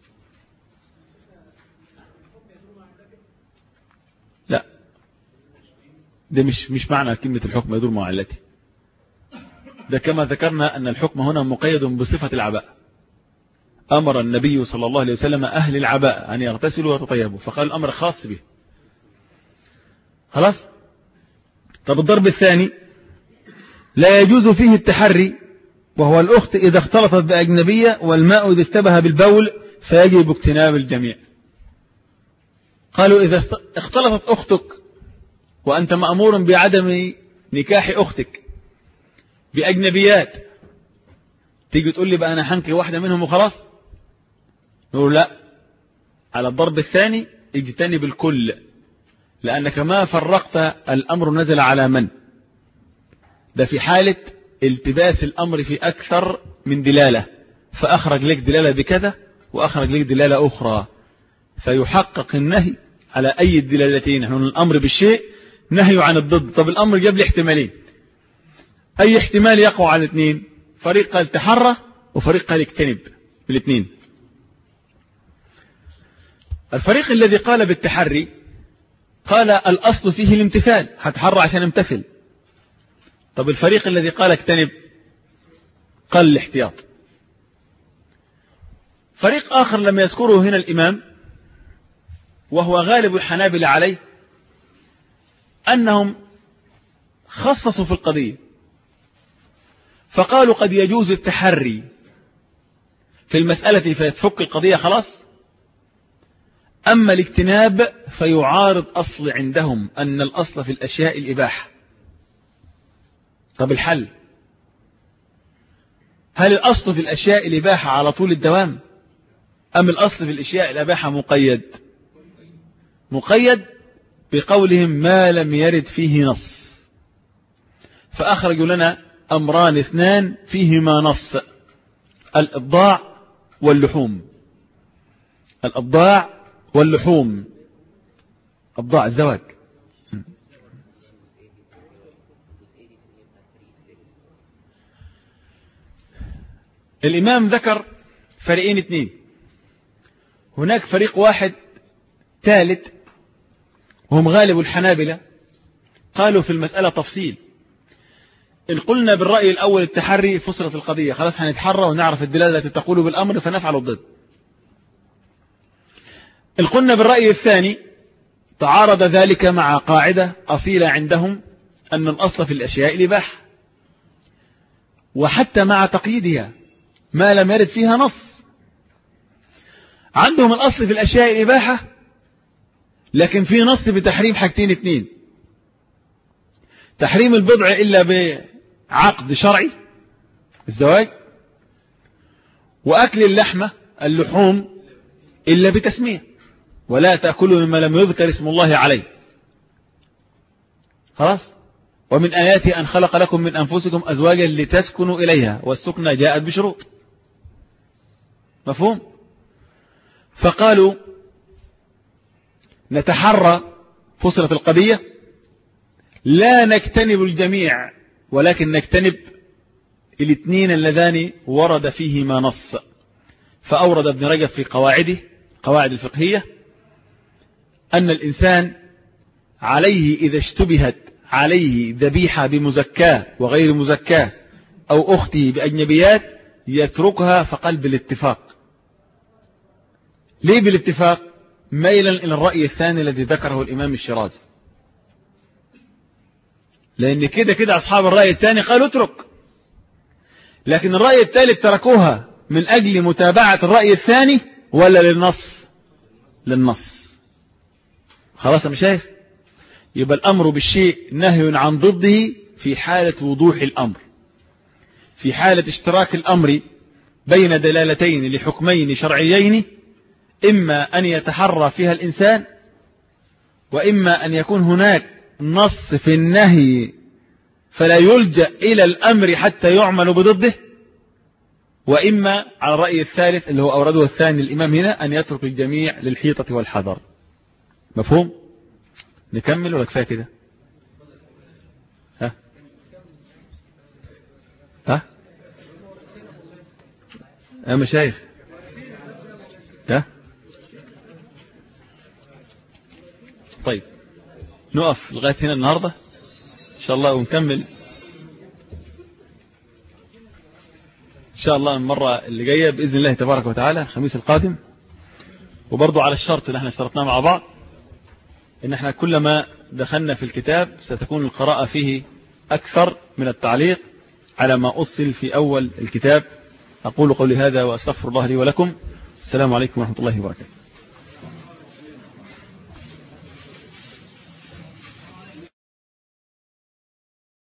لا، ده مش مش معنى كلمة الحكم يدور مع علته. ده كما ذكرنا أن الحكم هنا مقيد بصفة العباءة. أمر النبي صلى الله عليه وسلم أهل العباءة أن يغتسلوا ويتطيبوا، فقال الأمر خاص به، خلاص. طب الضرب الثاني لا يجوز فيه التحري، وهو الأخت إذا اختلطت بأجنبية والماء إذا اشتبه بالبول فيجب اجتناب الجميع. قالوا إذا اختلطت أختك وأنت مأمور بعدم نكاح أختك بأجنبيات، تيجي تقول لي بقى أنا هنكي واحدة منهم وخلاص؟ نقول لا، على الضرب الثاني اجتنب الكل، لأنك ما فرقت الأمر نزل على من. ده في حالة التباس الأمر في أكثر من دلالة، فأخرج لك دلالة بكذا وأخرج لك دلالة أخرى، فيحقق النهي على أي الدلالتين. نحن الأمر بالشيء نهي عن الضد. طب الأمر جاب لي احتمالين، أي احتمال يقع على الاثنين؟ فريق قال تحرى وفريق قال اجتنب بالاثنين. الفريق الذي قال بالتحري قال الأصل فيه الامتثال، هتحرى عشان امتثل. طب الفريق الذي قال اجتنب قال الاحتياط. فريق آخر لم يذكره هنا الإمام وهو غالب الحنابلة عليه، أنهم خصصوا في القضية فقالوا قد يجوز التحري في المسألة فيتفك القضية خلاص، أما الاجتناب فيعارض أصل عندهم أن الأصل في الأشياء الإباحة. طب الحل، هل الأصل في الأشياء الإباحة على طول الدوام أم الأصل في الأشياء الإباحة مقيد؟ مقيد بقولهم ما لم يرد فيه نص، فأخرجوا لنا أمران اثنان فيهما نص: الإبضاع واللحوم. الإبضاع واللحوم، إبضاع الزواج. الإمام ذكر فريقين اثنين، هناك فريق واحد ثالث وهم غالب الحنابلة، قالوا في المسألة تفصيل. إن قلنا بالرأي الأول التحري فصلت القضية، خلاص هنتحرى ونعرف الدلالة التي تقول بالأمر فنفعل الضد. إن قلنا بالرأي الثاني تعارض ذلك مع قاعدة أصيلة عندهم أن الأصل في الأشياء الإباحة، وحتى مع تقييدها ما لم يرد فيها نص. عندهم الأصل في الأشياء الإباحة لكن في نص بتحريم حاجتين اثنين: تحريم البضع إلا بعقد شرعي الزواج، وأكل اللحمة اللحوم إلا بتسمية، ولا تأكلوا مما لم يذكر اسم الله عليه. خلاص. ومن آياته أن خلق لكم من أنفسكم أزواجا لتسكنوا إليها، والسكنة جاءت بشروط. مفهوم؟ فقالوا نتحرى فصلت القضية، لا نجتنب الجميع ولكن نجتنب الاثنين اللذان ورد فيهما نص. فأورد ابن رجب في قواعده قواعد الفقهية أن الإنسان عليه إذا اشتبهت عليه ذبيحة بمزكاة وغير مزكاة أو أختي بأجنبيات يتركها فقال بالاتفاق. ليه بالاتفاق؟ ميلا إلى الرأي الثاني الذي ذكره الإمام الشيرازي، لأن كده كده أصحاب الرأي الثاني قالوا اترك، لكن الرأي الثالث تركوها من أجل متابعة الرأي الثاني ولا للنص؟ للنص. خلاص أنا شايف. يبقى الأمر بالشيء نهي عن ضده في حالة وضوح الأمر. في حالة اشتراك الأمر بين دلالتين لحكمين شرعيين، إما أن يتحرى فيها الإنسان، وإما أن يكون هناك نص في النهي فلا يلجأ إلى الأمر حتى يعمل بضده، وإما على الرأي الثالث اللي هو أورده الثاني الإمام هنا أن يترك الجميع للحيطة والحذر. مفهوم؟ نكمل ولا كفاية كده؟ ها؟ ها؟ يا مشايخ ها؟ طيب نقف لغاية هنا النهاردة إن شاء الله، ونكمل إن شاء الله المرة اللي جاية بإذن الله تبارك وتعالى الخميس القادم. وبرضو على الشرط اللي احنا اشترطناه مع بعض، إن احنا كلما دخلنا في الكتاب ستكون القراءة فيه أكثر من التعليق على ما أصل في أول الكتاب. أقول قولي هذا وأستغفر الله لي ولكم. السلام عليكم ورحمة الله وبركاته.